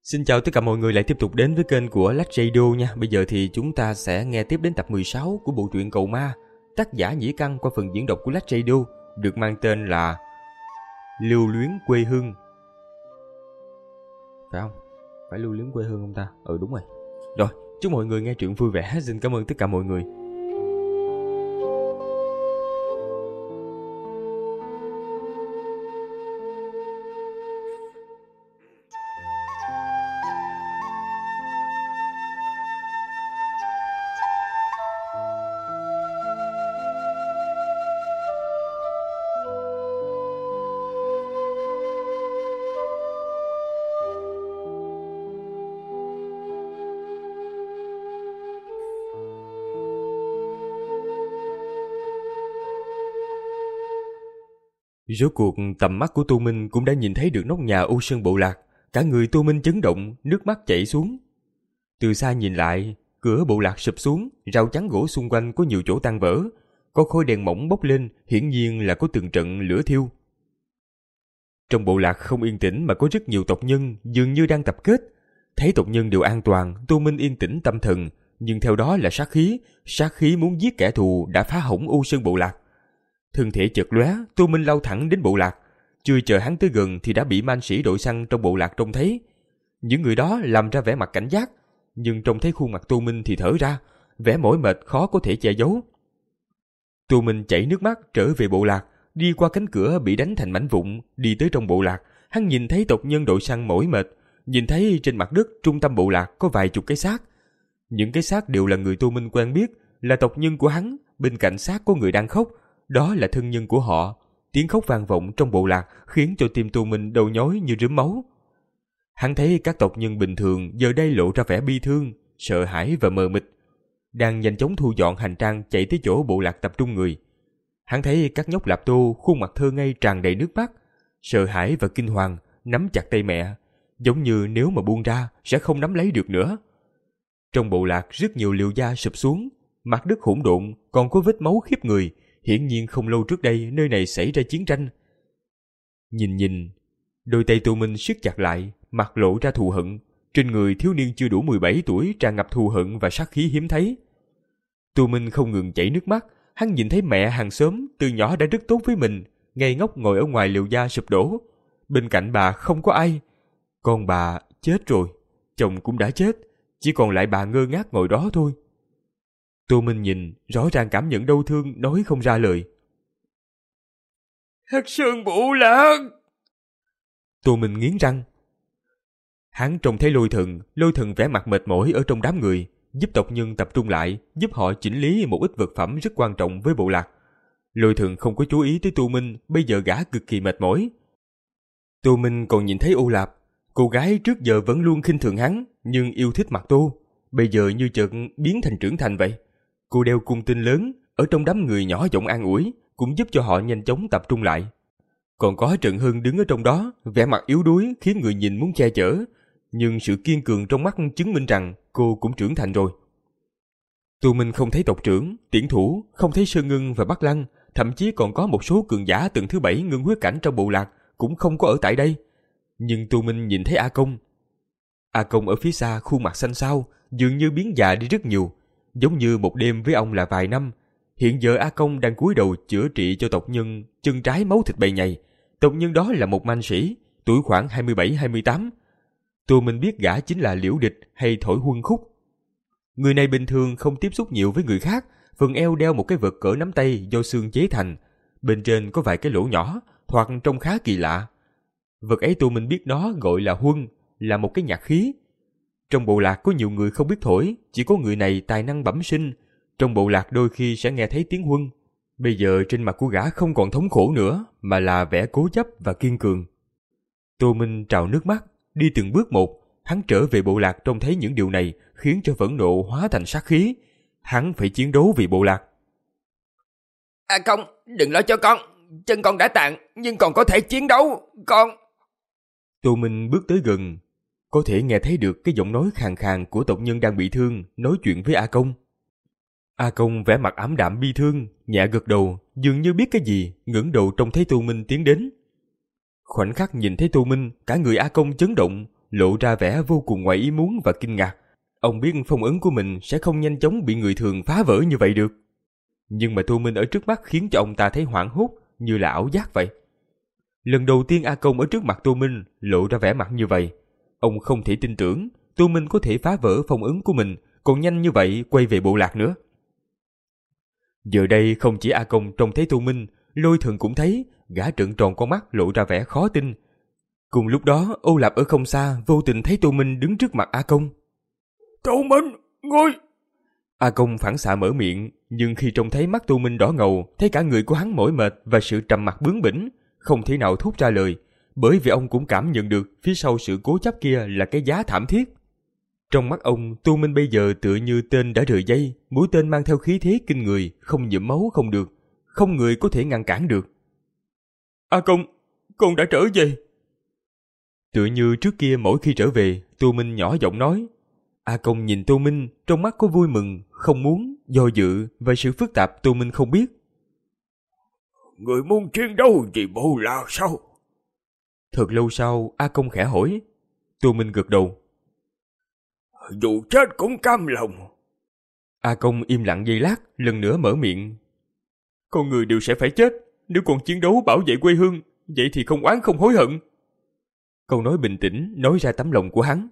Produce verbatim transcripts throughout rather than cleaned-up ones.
Xin chào tất cả mọi người lại tiếp tục đến với kênh của Lách Radio nha. Bây giờ thì chúng ta sẽ nghe tiếp đến tập mười sáu của bộ truyện Cầu Ma, tác giả Nhĩ Căn qua phần diễn đọc của Lách Radio, được mang tên là Lưu Luyến Quê Hương. Phải không? Phải lưu luyến quê hương không ta? Ừ đúng rồi. Rồi, chúc mọi người nghe truyện vui vẻ. Xin cảm ơn tất cả mọi người. Rốt cuộc tầm mắt của Tô Minh cũng đã nhìn thấy được nóc nhà Ô Sơn Bộ Lạc. Cả người Tô Minh chấn động, nước mắt chảy xuống. Từ xa nhìn lại, cửa bộ lạc sụp xuống, rào chắn gỗ xung quanh có nhiều chỗ tan vỡ. Có khói đèn mỏng bốc lên, hiển nhiên là có từng trận lửa thiêu. Trong bộ lạc không yên tĩnh mà có rất nhiều tộc nhân dường như đang tập kết. Thấy tộc nhân đều an toàn, Tô Minh yên tĩnh tâm thần, nhưng theo đó là sát khí, sát khí muốn giết kẻ thù đã phá hỏng Ô Sơn Bộ Lạc. Thân thể chợt lóe, Tô Minh lao thẳng đến bộ lạc. Chưa chờ hắn tới gần thì đã bị man sĩ đội săn trong bộ lạc trông thấy. Những người đó làm ra vẻ mặt cảnh giác, nhưng trông thấy khuôn mặt Tô Minh thì thở ra, vẻ mỏi mệt khó có thể che giấu. Tô Minh chảy nước mắt trở về bộ lạc, đi qua cánh cửa bị đánh thành mảnh vụn, đi tới trong bộ lạc. Hắn nhìn thấy tộc nhân đội săn mỏi mệt, nhìn thấy trên mặt đất trung tâm bộ lạc có vài chục cái xác. Những cái xác đều là người Tô Minh quen biết, là tộc nhân của hắn. Bên cạnh xác có người đang khóc, đó là thân nhân của họ. Tiếng khóc vang vọng trong bộ lạc khiến cho tim Tô Minh đầu nhói như rớm máu. Hắn thấy các tộc nhân bình thường giờ đây lộ ra vẻ bi thương, sợ hãi và mờ mịt, đang nhanh chóng thu dọn hành trang chạy tới chỗ bộ lạc tập trung người. Hắn thấy các nhóc Lạp Tô khuôn mặt thơ ngây tràn đầy nước mắt, sợ hãi và kinh hoàng, nắm chặt tay mẹ, giống như nếu mà buông ra sẽ không nắm lấy được nữa. Trong bộ lạc rất nhiều liều da sụp xuống, mặt đất hỗn độn, còn có vết máu khiếp người. Hiển nhiên không lâu trước đây nơi này xảy ra chiến tranh. Nhìn nhìn, đôi tay Tô Minh siết chặt lại, mặt lộ ra thù hận. Trên người thiếu niên chưa đủ mười bảy tuổi tràn ngập thù hận và sát khí hiếm thấy. Tô Minh không ngừng chảy nước mắt. Hắn nhìn thấy mẹ hàng xóm từ nhỏ đã rất tốt với mình, ngây ngốc ngồi ở ngoài lều da sụp đổ. Bên cạnh bà không có ai. Con bà chết rồi, chồng cũng đã chết, chỉ còn lại bà ngơ ngác ngồi đó thôi. Tô Minh nhìn, rõ ràng cảm nhận đau thương, nói không ra lời. Hắc Sơn Bộ Lạc! Tô Minh nghiến răng. Hắn trông thấy Lôi Thần, Lôi Thần vẻ mặt mệt mỏi ở trong đám người, giúp tộc nhân tập trung lại, giúp họ chỉnh lý một ít vật phẩm rất quan trọng với bộ lạc. Lôi Thần không có chú ý tới Tô Minh, bây giờ gã cực kỳ mệt mỏi. Tô Minh còn nhìn thấy Ô Lạp, cô gái trước giờ vẫn luôn khinh thường hắn, nhưng yêu thích mặt Tô, bây giờ như chợt biến thành trưởng thành vậy. Cô đeo cung tinh lớn, ở trong đám người nhỏ giọng an ủi, cũng giúp cho họ nhanh chóng tập trung lại. Còn có Trần Hưng đứng ở trong đó, vẻ mặt yếu đuối khiến người nhìn muốn che chở, nhưng sự kiên cường trong mắt chứng minh rằng cô cũng trưởng thành rồi. Tô Minh không thấy tộc trưởng, Tiễn Thủ, không thấy Sơn Ngưng và Bắc Lăng, thậm chí còn có một số cường giả tầng thứ bảy ngưng huyết cảnh trong bộ lạc cũng không có ở tại đây. Nhưng Tô Minh nhìn thấy A Công. A Công ở phía xa khuôn mặt xanh xao, dường như biến già đi rất nhiều. Giống như một đêm với ông là vài năm. Hiện giờ A Công đang cúi đầu chữa trị cho tộc nhân chân trái máu thịt bầy nhầy. Tộc nhân đó là một man sĩ, tuổi khoảng hai mươi bảy hai mươi tám. Tô Minh biết gã chính là Liễu Địch hay Thổi Huân Khúc. Người này bình thường không tiếp xúc nhiều với người khác, phần eo đeo một cái vật cỡ nắm tay do xương chế thành. Bên trên có vài cái lỗ nhỏ, thoạt trông khá kỳ lạ. Vật ấy Tô Minh biết nó gọi là huân, là một cái nhạc khí. Trong bộ lạc có nhiều người không biết thổi, chỉ có người này tài năng bẩm sinh. Trong bộ lạc đôi khi sẽ nghe thấy tiếng huân. Bây giờ trên mặt của gã không còn thống khổ nữa, mà là vẻ cố chấp và kiên cường. Tô Minh trào nước mắt, đi từng bước một. Hắn trở về bộ lạc trông thấy những điều này, khiến cho phẫn nộ hóa thành sát khí. Hắn phải chiến đấu vì bộ lạc. À không, đừng lo cho con. Chân con đã tàn, nhưng còn có thể chiến đấu. Con... Tô Minh bước tới gần, có thể nghe thấy được cái giọng nói khàn khàn của tộc nhân đang bị thương nói chuyện với A Công. A Công vẻ mặt ảm đạm bi thương, nhẹ gật đầu, dường như biết cái gì, ngẩng đầu trông thấy Tô Minh tiến đến. Khoảnh khắc nhìn thấy Tô Minh, cả người A Công chấn động, lộ ra vẻ vô cùng ngoài ý muốn và kinh ngạc. Ông biết phong ấn của mình sẽ không nhanh chóng bị người thường phá vỡ như vậy được. Nhưng mà Tô Minh ở trước mắt khiến cho ông ta thấy hoảng hốt, như là ảo giác vậy. Lần đầu tiên A Công ở trước mặt Tô Minh lộ ra vẻ mặt như vậy. Ông không thể tin tưởng Tô Minh có thể phá vỡ phong ấn của mình, còn nhanh như vậy quay về bộ lạc nữa. Giờ đây không chỉ A Công trông thấy Tô Minh, Lôi Thần cũng thấy, gã trợn tròn con mắt lộ ra vẻ khó tin. Cùng lúc đó, Ô Lạp ở không xa vô tình thấy Tô Minh đứng trước mặt A Công. Tô Minh, ngươi... A Công phản xạ mở miệng, nhưng khi trông thấy mắt Tô Minh đỏ ngầu, thấy cả người của hắn mỏi mệt và sự trầm mặc bướng bỉnh, không thể nào thốt ra lời, bởi vì ông cũng cảm nhận được phía sau sự cố chấp kia là cái giá thảm thiết. Trong mắt ông, Tô Minh bây giờ tựa như tên đã rời dây, mũi tên mang theo khí thế kinh người, không nhuộm máu không được, không người có thể ngăn cản được. A Công, con đã trở về. Tựa như trước kia mỗi khi trở về, Tô Minh nhỏ giọng nói. A Công nhìn Tô Minh, trong mắt có vui mừng, không muốn, do dự và sự phức tạp Tô Minh không biết. Người muốn chiến đấu vì bộ lạc sao? Thật lâu sau, A Công khẽ hỏi. Tô Minh gật đầu. Dù chết cũng cam lòng. A Công im lặng giây lát, lần nữa mở miệng. Con người đều sẽ phải chết, nếu còn chiến đấu bảo vệ quê hương, vậy thì không oán không hối hận. Câu nói bình tĩnh nói ra tấm lòng của hắn.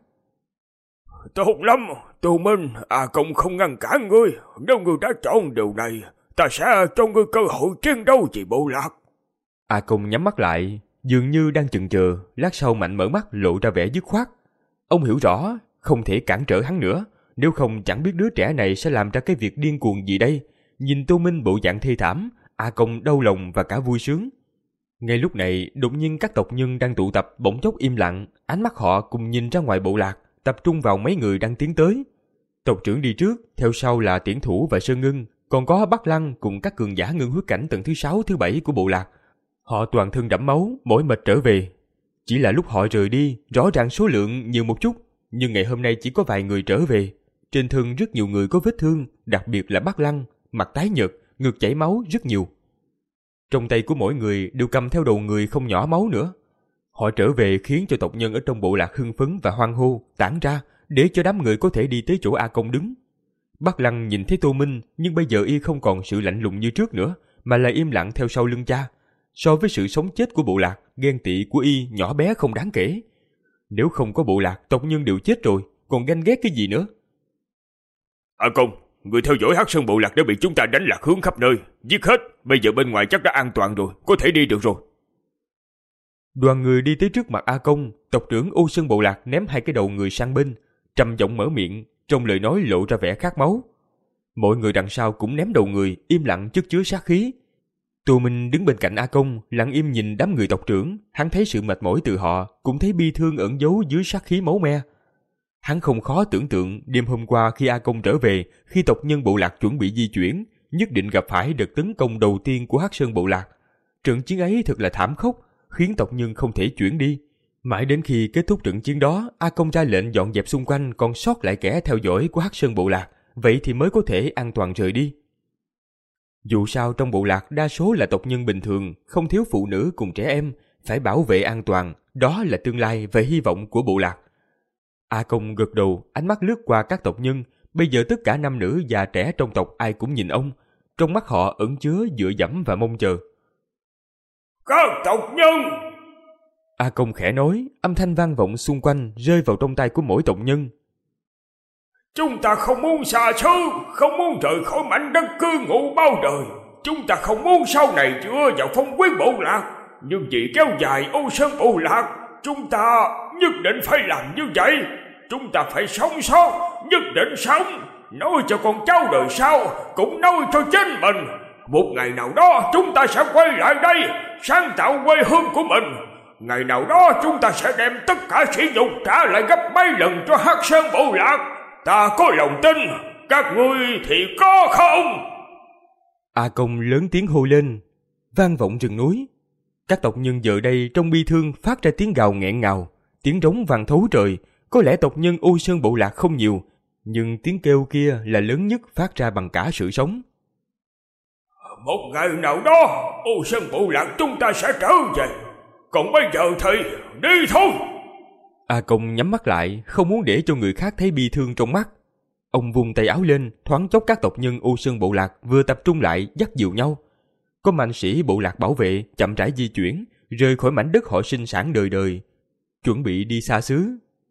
Tốt lắm, Tô Minh, A Công không ngăn cản ngươi. Nếu ngươi đã chọn điều này, ta sẽ cho ngươi cơ hội chiến đấu vì bộ lạc. A Công nhắm mắt lại, dường như đang chần chờ, lát sau mạnh mở mắt lộ ra vẻ dứt khoát. Ông hiểu rõ, không thể cản trở hắn nữa, nếu không chẳng biết đứa trẻ này sẽ làm ra cái việc điên cuồng gì đây. Nhìn Tô Minh bộ dạng thê thảm, A Công đau lòng và cả vui sướng. Ngay lúc này, đột nhiên các tộc nhân đang tụ tập bỗng chốc im lặng, ánh mắt họ cùng nhìn ra ngoài bộ lạc, tập trung vào mấy người đang tiến tới. Tộc trưởng đi trước, theo sau là Tiễn Thủ và Sơn Ngưng, còn có Bắc Lăng cùng các cường giả ngưng huyết cảnh tầng thứ sáu, thứ bảy của bộ lạc. Họ toàn thân đẫm máu, mỏi mệt trở về. Chỉ là lúc họ rời đi, rõ ràng số lượng nhiều một chút, nhưng ngày hôm nay chỉ có vài người trở về. Trên thân rất nhiều người có vết thương, đặc biệt là Bắc Lăng, mặt tái nhợt, ngực chảy máu rất nhiều. Trong tay của mỗi người đều cầm theo đầu người không nhỏ máu nữa. Họ trở về khiến cho tộc nhân ở trong bộ lạc hưng phấn và hoan hô, tản ra, để cho đám người có thể đi tới chỗ A Công đứng. Bắc Lăng nhìn thấy Tô Minh, nhưng bây giờ y không còn sự lạnh lùng như trước nữa, mà là im lặng theo sau lưng cha. So với sự sống chết của bộ lạc, ghen tị của y nhỏ bé không đáng kể. Nếu không có bộ lạc, tộc nhân đều chết rồi, còn ganh ghét cái gì nữa? A Công, người theo dõi Hắc Sơn bộ lạc đã bị chúng ta đánh lạc hướng khắp nơi, giết hết, bây giờ bên ngoài chắc đã an toàn rồi, có thể đi được rồi. Đoàn người đi tới trước mặt A Công, tộc trưởng Ô Sơn bộ lạc ném hai cái đầu người sang bên, trầm giọng mở miệng, trong lời nói lộ ra vẻ khát máu. Mọi người đằng sau cũng ném đầu người, im lặng chất chứa sát khí. Tô Minh đứng bên cạnh A Công, lặng im nhìn đám người tộc trưởng, hắn thấy sự mệt mỏi từ họ, cũng thấy bi thương ẩn giấu dưới sát khí máu me. Hắn không khó tưởng tượng đêm hôm qua khi A Công trở về, khi tộc nhân bộ lạc chuẩn bị di chuyển, nhất định gặp phải đợt tấn công đầu tiên của Hắc Sơn bộ lạc. Trận chiến ấy thật là thảm khốc, khiến tộc nhân không thể chuyển đi. Mãi đến khi kết thúc trận chiến đó, A Công ra lệnh dọn dẹp xung quanh còn sót lại kẻ theo dõi của Hắc Sơn bộ lạc, vậy thì mới có thể an toàn rời đi. Dù sao trong bộ lạc đa số là tộc nhân bình thường, không thiếu phụ nữ cùng trẻ em, phải bảo vệ an toàn, đó là tương lai và hy vọng của bộ lạc. A Công gật đầu, ánh mắt lướt qua các tộc nhân, bây giờ tất cả nam nữ già trẻ trong tộc ai cũng nhìn ông, trong mắt họ ẩn chứa dựa dẫm và mong chờ. Các tộc nhân! A Công khẽ nói, âm thanh vang vọng xung quanh, rơi vào trong tay của mỗi tộc nhân. Chúng ta không muốn xa xứ, không muốn rời khỏi mảnh đất cư ngụ bao đời. Chúng ta không muốn sau này chữa vào phong quyến bộ lạc. Nhưng vì kéo dài Ô Sơn bộ lạc, chúng ta nhất định phải làm như vậy. Chúng ta phải sống sót, nhất định sống. Nói cho con cháu đời sau, cũng nói cho chính mình. Một ngày nào đó chúng ta sẽ quay lại đây, sáng tạo quê hương của mình. Ngày nào đó chúng ta sẽ đem tất cả sỉ nhục trả lại gấp mấy lần cho Hắc Sơn bộ lạc. Ta có lòng tin, các ngươi thì có không? A Công lớn tiếng hô lên, vang vọng rừng núi. Các tộc nhân giờ đây trong bi thương phát ra tiếng gào nghẹn ngào, tiếng trống vang thấu trời. Có lẽ tộc nhân Ô Sơn bộ lạc không nhiều, nhưng tiếng kêu kia là lớn nhất phát ra bằng cả sự sống. Một ngày nào đó, Ô Sơn bộ lạc chúng ta sẽ trở về. Còn bây giờ thì đi thôi. A Công nhắm mắt lại, không muốn để cho người khác thấy bi thương trong mắt. Ông vung tay áo lên, thoáng chốc các tộc nhân Ô Sơn bộ lạc vừa tập trung lại dắt dìu nhau. Có mạnh sĩ bộ lạc bảo vệ chậm rãi di chuyển, rời khỏi mảnh đất họ sinh sản đời đời, chuẩn bị đi xa xứ.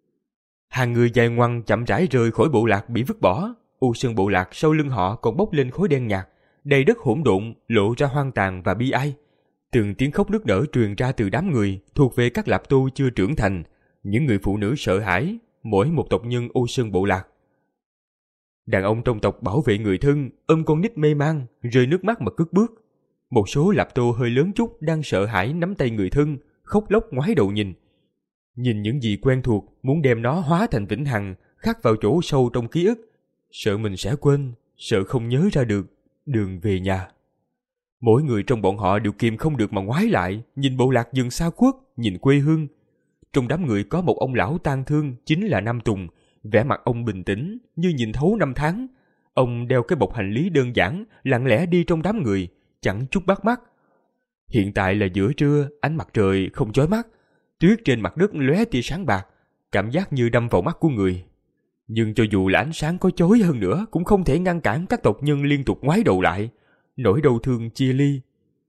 Hàng người dài ngoằng chậm rãi rời khỏi bộ lạc bị vứt bỏ. Ô Sơn bộ lạc sau lưng họ còn bốc lên khói đen nhạt, đầy đất hỗn độn, lộ ra hoang tàn và bi ai. Từng tiếng khóc nức nở truyền ra từ đám người thuộc về các Lạp Tô chưa trưởng thành, những người phụ nữ sợ hãi, mỗi một tộc nhân Ô Sơn bộ lạc. Đàn ông trong tộc bảo vệ người thân, ôm con nít mê man, rơi nước mắt mà cất bước. Một số Lạp Tô hơi lớn chút đang sợ hãi nắm tay người thân, khóc lóc ngoái đầu nhìn. Nhìn những gì quen thuộc, muốn đem nó hóa thành vĩnh hằng, khắc vào chỗ sâu trong ký ức. Sợ mình sẽ quên, sợ không nhớ ra được đường về nhà. Mỗi người trong bọn họ đều kìm không được mà ngoái lại, nhìn bộ lạc rừng xa khuất, nhìn quê hương. Trong đám người có một ông lão tang thương, chính là Nam Tùng. Vẻ mặt ông bình tĩnh, như nhìn thấu năm tháng. Ông đeo cái bọc hành lý đơn giản, lặng lẽ đi trong đám người, chẳng chút bắt mắt. Hiện tại là giữa trưa, ánh mặt trời không chói mắt. Tuyết trên mặt đất lóe tia sáng bạc, cảm giác như đâm vào mắt của người. Nhưng cho dù là ánh sáng có chói hơn nữa, cũng không thể ngăn cản các tộc nhân liên tục ngoái đầu lại. Nỗi đau thương chia ly.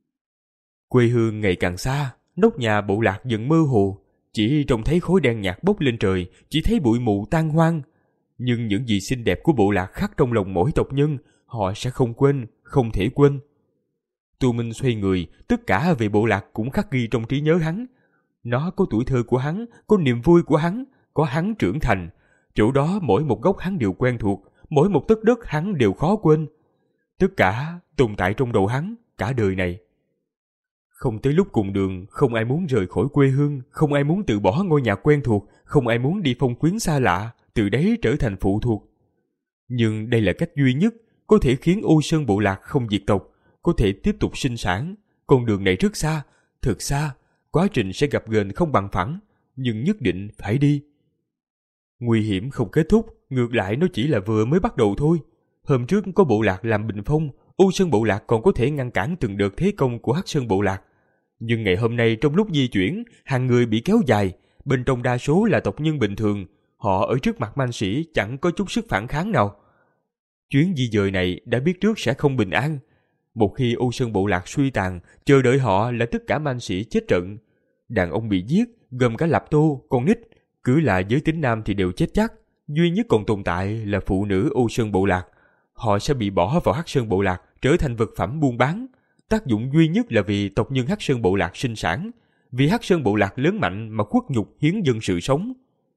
Quê hương ngày càng xa, nóc nhà bộ lạc dần mơ hồ. Chỉ trông thấy khói đen nhạt bốc lên trời, chỉ thấy bụi mù tan hoang. Nhưng những gì xinh đẹp của bộ lạc khắc trong lòng mỗi tộc nhân, họ sẽ không quên, không thể quên. Tu Minh xoay người, tất cả về bộ lạc cũng khắc ghi trong trí nhớ hắn. Nó có tuổi thơ của hắn, có niềm vui của hắn, có hắn trưởng thành. Chỗ đó mỗi một góc hắn đều quen thuộc, mỗi một tấc đất hắn đều khó quên. Tất cả tồn tại trong đầu hắn cả đời này. Không tới lúc cùng đường, không ai muốn rời khỏi quê hương, không ai muốn từ bỏ ngôi nhà quen thuộc, không ai muốn đi phong quyến xa lạ, từ đấy trở thành phụ thuộc. Nhưng đây là cách duy nhất có thể khiến Ô Sơn bộ lạc không diệt tộc, có thể tiếp tục sinh sản. Con đường này rất xa, thật xa, quá trình sẽ gặp ghềnh không bằng phẳng, nhưng nhất định phải đi. Nguy hiểm không kết thúc, ngược lại nó chỉ là vừa mới bắt đầu thôi. Hôm trước có bộ lạc làm bình phong, Ô Sơn bộ lạc còn có thể ngăn cản từng đợt thế công của Hắc Sơn bộ lạc. Nhưng ngày hôm nay trong lúc di chuyển, hàng người bị kéo dài, bên trong đa số là tộc nhân bình thường, họ ở trước mặt man sĩ chẳng có chút sức phản kháng nào. Chuyến di dời này đã biết trước sẽ không bình an. Một khi Ô Sơn bộ lạc suy tàn, chờ đợi họ là tất cả man sĩ chết trận. Đàn ông bị giết, gồm cả Lạp Tô, con nít, cứ là giới tính nam thì đều chết chắc. Duy nhất còn tồn tại là phụ nữ Ô Sơn bộ lạc. Họ sẽ bị bỏ vào Hắc Sơn bộ lạc, trở thành vật phẩm buôn bán. Tác dụng duy nhất là vì tộc nhân Hắc Sơn bộ lạc sinh sản, vì Hắc Sơn bộ lạc lớn mạnh mà khuất nhục hiến dân sự sống.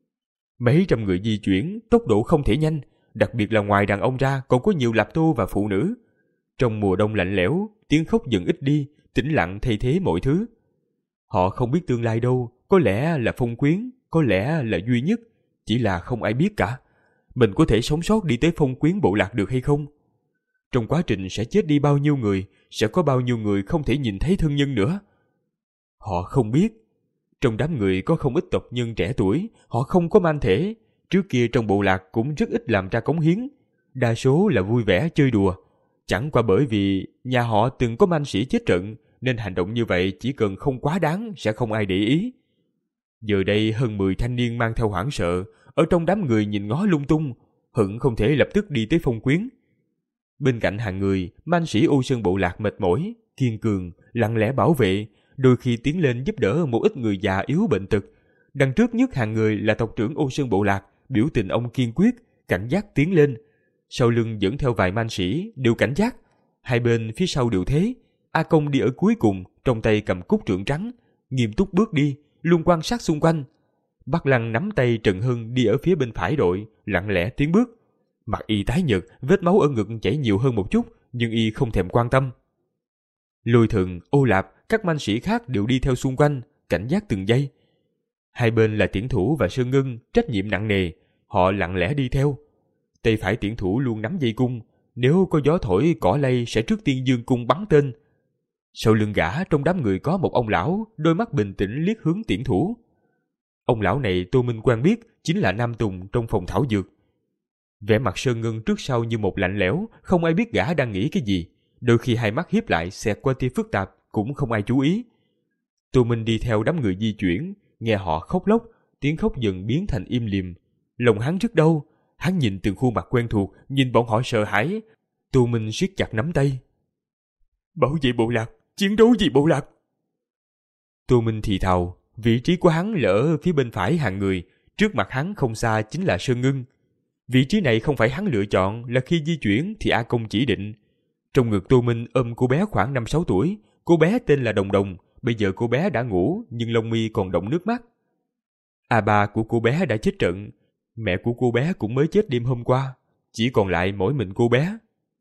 Mấy trăm người di chuyển, tốc độ không thể nhanh, đặc biệt là ngoài đàn ông ra còn có nhiều Lạp Tô và phụ nữ. Trong mùa đông lạnh lẽo, tiếng khóc dần ít đi, tĩnh lặng thay thế mọi thứ. Họ không biết tương lai đâu, có lẽ là phong quyến, có lẽ là duy nhất, chỉ là không ai biết cả. Mình có thể sống sót đi tới phong quyến bộ lạc được hay không? Trong quá trình sẽ chết đi bao nhiêu người, sẽ có bao nhiêu người không thể nhìn thấy thân nhân nữa. Họ không biết. Trong đám người có không ít tộc nhân trẻ tuổi, họ không có man thể. Trước kia trong bộ lạc cũng rất ít làm ra cống hiến. Đa số là vui vẻ chơi đùa. Chẳng qua bởi vì nhà họ từng có man sĩ chết trận, nên hành động như vậy chỉ cần không quá đáng sẽ không ai để ý. Giờ đây hơn mười thanh niên mang theo hoảng sợ, ở trong đám người nhìn ngó lung tung, hận không thể lập tức đi tới phong quyến. Bên cạnh hàng người, man sĩ Ô Sơn bộ lạc mệt mỏi, kiên cường, lặng lẽ bảo vệ, đôi khi tiến lên giúp đỡ một ít người già yếu bệnh tật. Đằng trước nhất hàng người là tộc trưởng Ô Sơn bộ lạc, biểu tình ông kiên quyết, cảnh giác tiến lên. Sau lưng dẫn theo vài man sĩ, đều cảnh giác. Hai bên phía sau đều thế. A Công đi ở cuối cùng, trong tay cầm cúc trượng trắng, nghiêm túc bước đi, luôn quan sát xung quanh. Bắc Lăng nắm tay Trần Hưng đi ở phía bên phải đội, lặng lẽ tiến bước. Mặt y tái nhợt, vết máu ở ngực chảy nhiều hơn một chút, nhưng y không thèm quan tâm. Lôi Thần, Ô Lạp, các man sĩ khác đều đi theo xung quanh, cảnh giác từng giây. Hai bên là Tiễn Thủ và Sơn Ngân, trách nhiệm nặng nề, họ lặng lẽ đi theo. Tay phải Tiễn Thủ luôn nắm dây cung, nếu có gió thổi cỏ lay sẽ trước tiên giương cung bắn tên. Sau lưng gã trong đám người có một ông lão, đôi mắt bình tĩnh liếc hướng Tiễn Thủ. Ông lão này Tô Minh quen biết, chính là Nam Tùng trong phòng thảo dược. Vẻ mặt Sơn Ngân trước sau như một lạnh lẽo, không ai biết gã đang nghĩ cái gì. Đôi khi hai mắt hiếp lại xẹt qua tia phức tạp, cũng không ai chú ý. Tô Minh đi theo đám người di chuyển, nghe họ khóc lóc, tiếng khóc dần biến thành im lìm. Lòng hắn rất đau, hắn nhìn từng khuôn mặt quen thuộc, nhìn bọn họ sợ hãi. Tô Minh siết chặt nắm tay. Bảo vệ bộ lạc, chiến đấu vì bộ lạc. Tô Minh thì thào, vị trí của hắn là ở phía bên phải hàng người, trước mặt hắn không xa chính là Sơn Ngưng. Vị trí này không phải hắn lựa chọn, là khi di chuyển thì A Công chỉ định. Trong ngực Tô Minh ôm cô bé khoảng năm sáu tuổi, cô bé tên là Đồng Đồng, bây giờ cô bé đã ngủ nhưng lông mi còn đọng nước mắt. A ba của cô bé đã chết trận, mẹ của cô bé cũng mới chết đêm hôm qua, chỉ còn lại mỗi mình cô bé.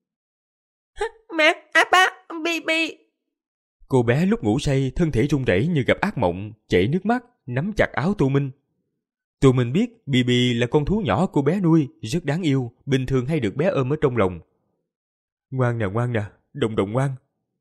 Mẹ, A ba, Bibi. Cô bé lúc ngủ say thân thể run rẩy như gặp ác mộng, chảy nước mắt, nắm chặt áo Tô Minh. Tô Minh biết Bibi là con thú nhỏ cô bé nuôi, rất đáng yêu, bình thường hay được bé ôm ở trong lòng. Ngoan nè, ngoan nè, Đồng Đồng ngoan.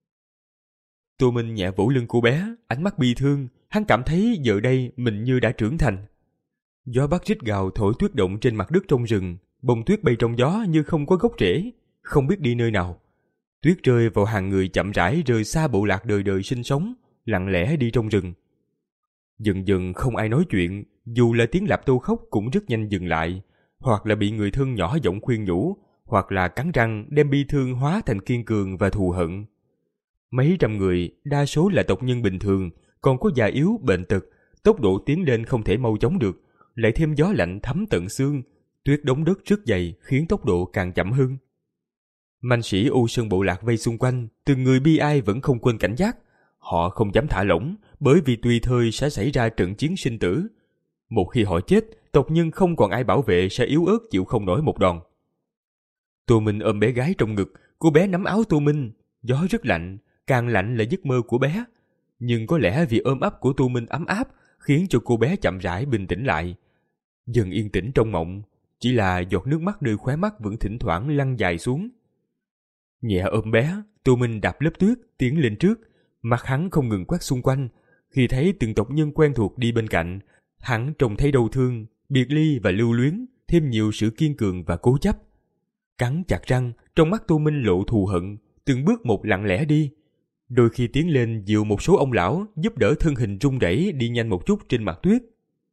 Tô Minh nhẹ vỗ lưng cô bé, ánh mắt bi thương, hắn cảm thấy giờ đây mình như đã trưởng thành. Gió bắc rít gào thổi tuyết động trên mặt đất trong rừng, bông tuyết bay trong gió như không có gốc rễ, không biết đi nơi nào. Tuyết rơi vào hàng người chậm rãi rời xa bộ lạc đời đời sinh sống, lặng lẽ đi trong rừng. Dần dần không ai nói chuyện, dù là tiếng Lạp Tô khóc cũng rất nhanh dừng lại, hoặc là bị người thân nhỏ giọng khuyên nhủ, hoặc là cắn răng đem bi thương hóa thành kiên cường và thù hận. Mấy trăm người, đa số là tộc nhân bình thường, còn có già yếu, bệnh tật, tốc độ tiến lên không thể mau chóng được, lại thêm gió lạnh thấm tận xương, tuyết đóng đất rất dày khiến tốc độ càng chậm hơn. Manh sĩ U Sơn bộ lạc vây xung quanh, từng người bi ai vẫn không quên cảnh giác. Họ không dám thả lỏng, bởi vì tùy thời sẽ xảy ra trận chiến sinh tử. Một khi họ chết, tộc nhân không còn ai bảo vệ sẽ yếu ớt chịu không nổi một đòn. Tô Minh ôm bé gái trong ngực, cô bé nắm áo Tô Minh. Gió rất lạnh, càng lạnh là giấc mơ của bé. Nhưng có lẽ vì ôm ấp của Tô Minh ấm áp, khiến cho cô bé chậm rãi bình tĩnh lại. Dần yên tĩnh trong mộng, chỉ là giọt nước mắt nơi khóe mắt vẫn thỉnh thoảng lăn dài xuống. Nhẹ ôm bé, Tô Minh đạp lớp tuyết, tiến lên trước. Mặt hắn không ngừng quét xung quanh. Khi thấy từng tộc nhân quen thuộc đi bên cạnh, hắn trông thấy đau thương, biệt ly và lưu luyến, thêm nhiều sự kiên cường và cố chấp. Cắn chặt răng, trong mắt Tô Minh lộ thù hận, từng bước một lặng lẽ đi. Đôi khi tiến lên dìu một số ông lão, giúp đỡ thân hình run rẩy đi nhanh một chút trên mặt tuyết.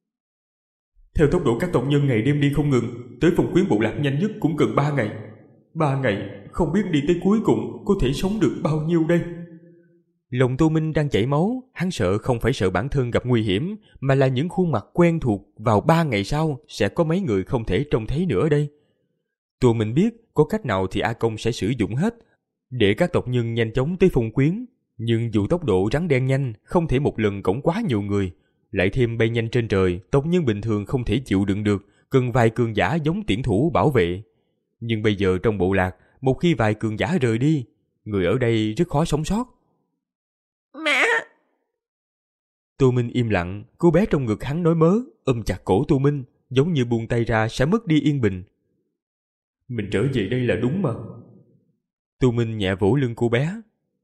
Theo tốc độ các tộc nhân ngày đêm đi không ngừng, tới phòng quyến bộ lạc nhanh nhất cũng cần ba ngày. Ba ngày, không biết đi tới cuối cùng có thể sống được bao nhiêu đây. Lòng Tô Minh đang chảy máu, hắn sợ không phải sợ bản thân gặp nguy hiểm, mà là những khuôn mặt quen thuộc vào ba ngày sau sẽ có mấy người không thể trông thấy nữa đây. Tô Minh biết có cách nào thì A Công sẽ sử dụng hết, để các tộc nhân nhanh chóng tới phong quyến. Nhưng dù tốc độ rắn đen nhanh, không thể một lần cõng quá nhiều người, lại thêm bay nhanh trên trời, tộc nhân bình thường không thể chịu đựng được, cần vài cường giả giống tiễn thủ bảo vệ. Nhưng bây giờ trong bộ lạc, một khi vài cường giả rời đi, người ở đây rất khó sống sót. Mẹ! Tô Minh im lặng, cô bé trong ngực hắn nói mớ, ôm chặt cổ Tô Minh, giống như buông tay ra sẽ mất đi yên bình. Mình trở về đây là đúng mà. Tô Minh nhẹ vỗ lưng cô bé.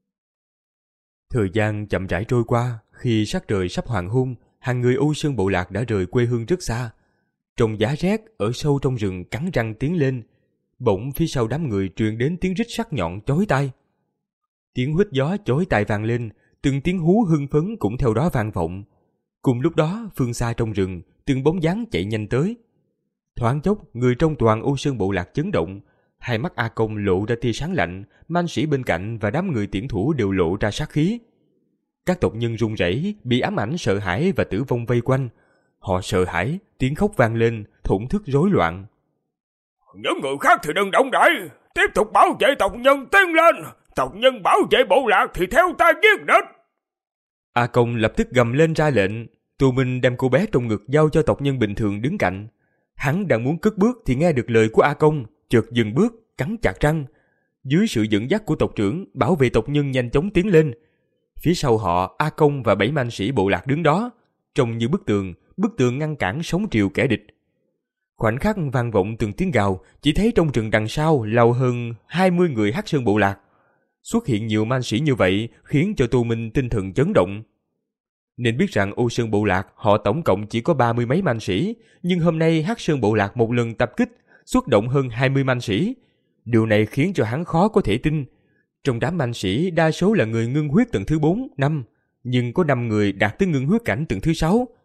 Thời gian chậm rãi trôi qua, khi sắc trời sắp hoàng hôn, hàng người U Sơn bộ lạc đã rời quê hương rất xa. Trong giá rét, ở sâu trong rừng cắn răng tiến lên, bỗng phía sau đám người truyền đến tiếng rít sắc nhọn chói tai. Tiếng huýt gió chói tai vang lên, từng tiếng hú hưng phấn cũng theo đó vang vọng. Cùng lúc đó, phương xa trong rừng, từng bóng dáng chạy nhanh tới. Thoáng chốc, người trong toàn U Sơn bộ lạc chấn động, hai mắt A Công lộ ra tia sáng lạnh, man sĩ bên cạnh và đám người tiễn thủ đều lộ ra sát khí. Các tộc nhân run rẩy, bị ám ảnh sợ hãi và tử vong vây quanh. Họ sợ hãi, tiếng khóc vang lên, thổn thức rối loạn. Những người khác thì đừng động đậy, tiếp tục bảo vệ tộc nhân tiến lên, tộc nhân bảo vệ bộ lạc thì theo ta giết địch. A Công lập tức gầm lên ra lệnh. Tô Minh đem cô bé trong ngực giao cho tộc nhân bình thường đứng cạnh. Hắn đang muốn cất bước thì nghe được lời của A Công, chợt dừng bước, cắn chặt răng. Dưới sự dẫn dắt của tộc trưởng, bảo vệ tộc nhân nhanh chóng tiến lên. Phía sau họ, A Công và bảy man sĩ bộ lạc đứng đó, trông như bức tường, bức tường ngăn cản sóng triều kẻ địch. Khoảnh khắc vang vọng từng tiếng gào, chỉ thấy trong rừng đằng sau lao hơn hai mươi người Hắc Sơn bộ lạc. Xuất hiện nhiều man sĩ như vậy khiến cho Tô Minh tinh thần chấn động. Nên biết rằng U Sơn bộ lạc họ tổng cộng chỉ có ba mươi mấy man sĩ, nhưng hôm nay Hắc Sơn bộ lạc một lần tập kích, xuất động hơn hai mươi man sĩ. Điều này khiến cho hắn khó có thể tin. Trong đám man sĩ đa số là người ngưng huyết tầng thứ bốn, năm, nhưng có năm người đạt tới ngưng huyết cảnh tầng thứ sáu,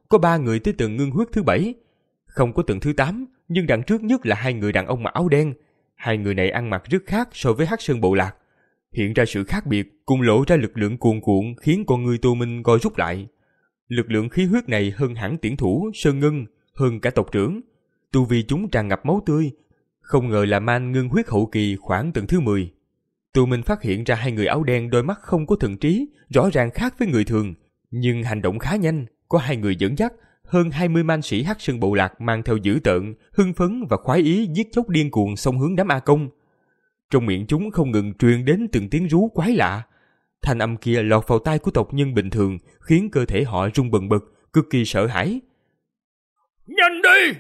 có ba người tới tầng ngưng huyết thứ bảy. Không có tầng thứ tám, nhưng đằng trước nhất là hai người đàn ông mặc áo đen. Hai người này ăn mặc rất khác so với Hắc Sơn Bộ Lạc. Hiện ra sự khác biệt, cùng lộ ra lực lượng cuồn cuộn khiến con người Tô Minh co rút lại. Lực lượng khí huyết này hơn hẳn tiễn thủ, Sơn Ngân, hơn cả tộc trưởng. Tu vi chúng tràn ngập máu tươi, không ngờ là man ngưng huyết hậu kỳ khoảng tầng thứ mười. Tô Minh phát hiện ra hai người áo đen đôi mắt không có thần trí, rõ ràng khác với người thường, nhưng hành động khá nhanh, có hai người dẫn dắt, hơn hai mươi man sĩ Hắc Sơn Bộ Lạc mang theo dữ tợn, hưng phấn và khoái ý giết chóc điên cuồng xông hướng đám A Công. Trong miệng chúng không ngừng truyền đến từng tiếng rú quái lạ. Thanh âm kia lọt vào tai của tộc nhân bình thường, khiến cơ thể họ rung bần bật, cực kỳ sợ hãi. Nhanh đi!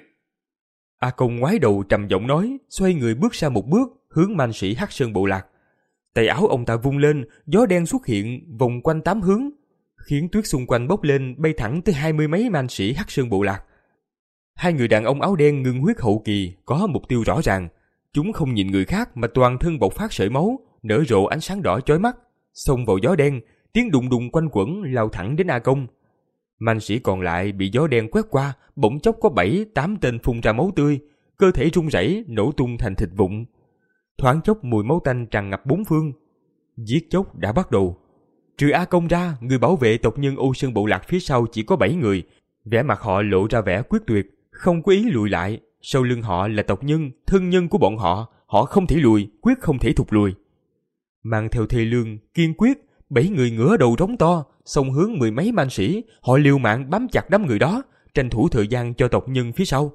A Công ngoái đầu trầm giọng nói, xoay người bước ra một bước, hướng man sĩ Hắc Sơn Bộ Lạc. Tay áo ông ta vung lên, gió đen xuất hiện, vòng quanh tám hướng, khiến tuyết xung quanh bốc lên, bay thẳng tới hai mươi mấy man sĩ Hắc Sơn Bộ Lạc. Hai người đàn ông áo đen ngưng huyết hậu kỳ có mục tiêu rõ ràng. Chúng không nhìn người khác mà toàn thân bộc phát sợi máu, nở rộ ánh sáng đỏ chói mắt, xông vào gió đen, tiếng đùng đùng quanh quẩn lao thẳng đến A Công. Man sĩ còn lại bị gió đen quét qua, bỗng chốc có bảy, tám tên phun ra máu tươi, cơ thể rung rẩy, nổ tung thành thịt vụn. Thoáng chốc mùi máu tanh tràn ngập bốn phương. Giết chóc đã bắt đầu. Trừ A Công ra, người bảo vệ tộc nhân Ô Sơn Bộ Lạc phía sau chỉ có bảy người, vẻ mặt họ lộ ra vẻ quyết tuyệt, không có ý lùi lại. Sau lưng họ là tộc nhân, thân nhân của bọn họ, họ không thể lùi, quyết không thể thụt lùi. Mang theo thê lương, kiên quyết, bảy người ngửa đầu rống to, xông hướng mười mấy man sĩ, họ liều mạng bám chặt đám người đó, tranh thủ thời gian cho tộc nhân phía sau.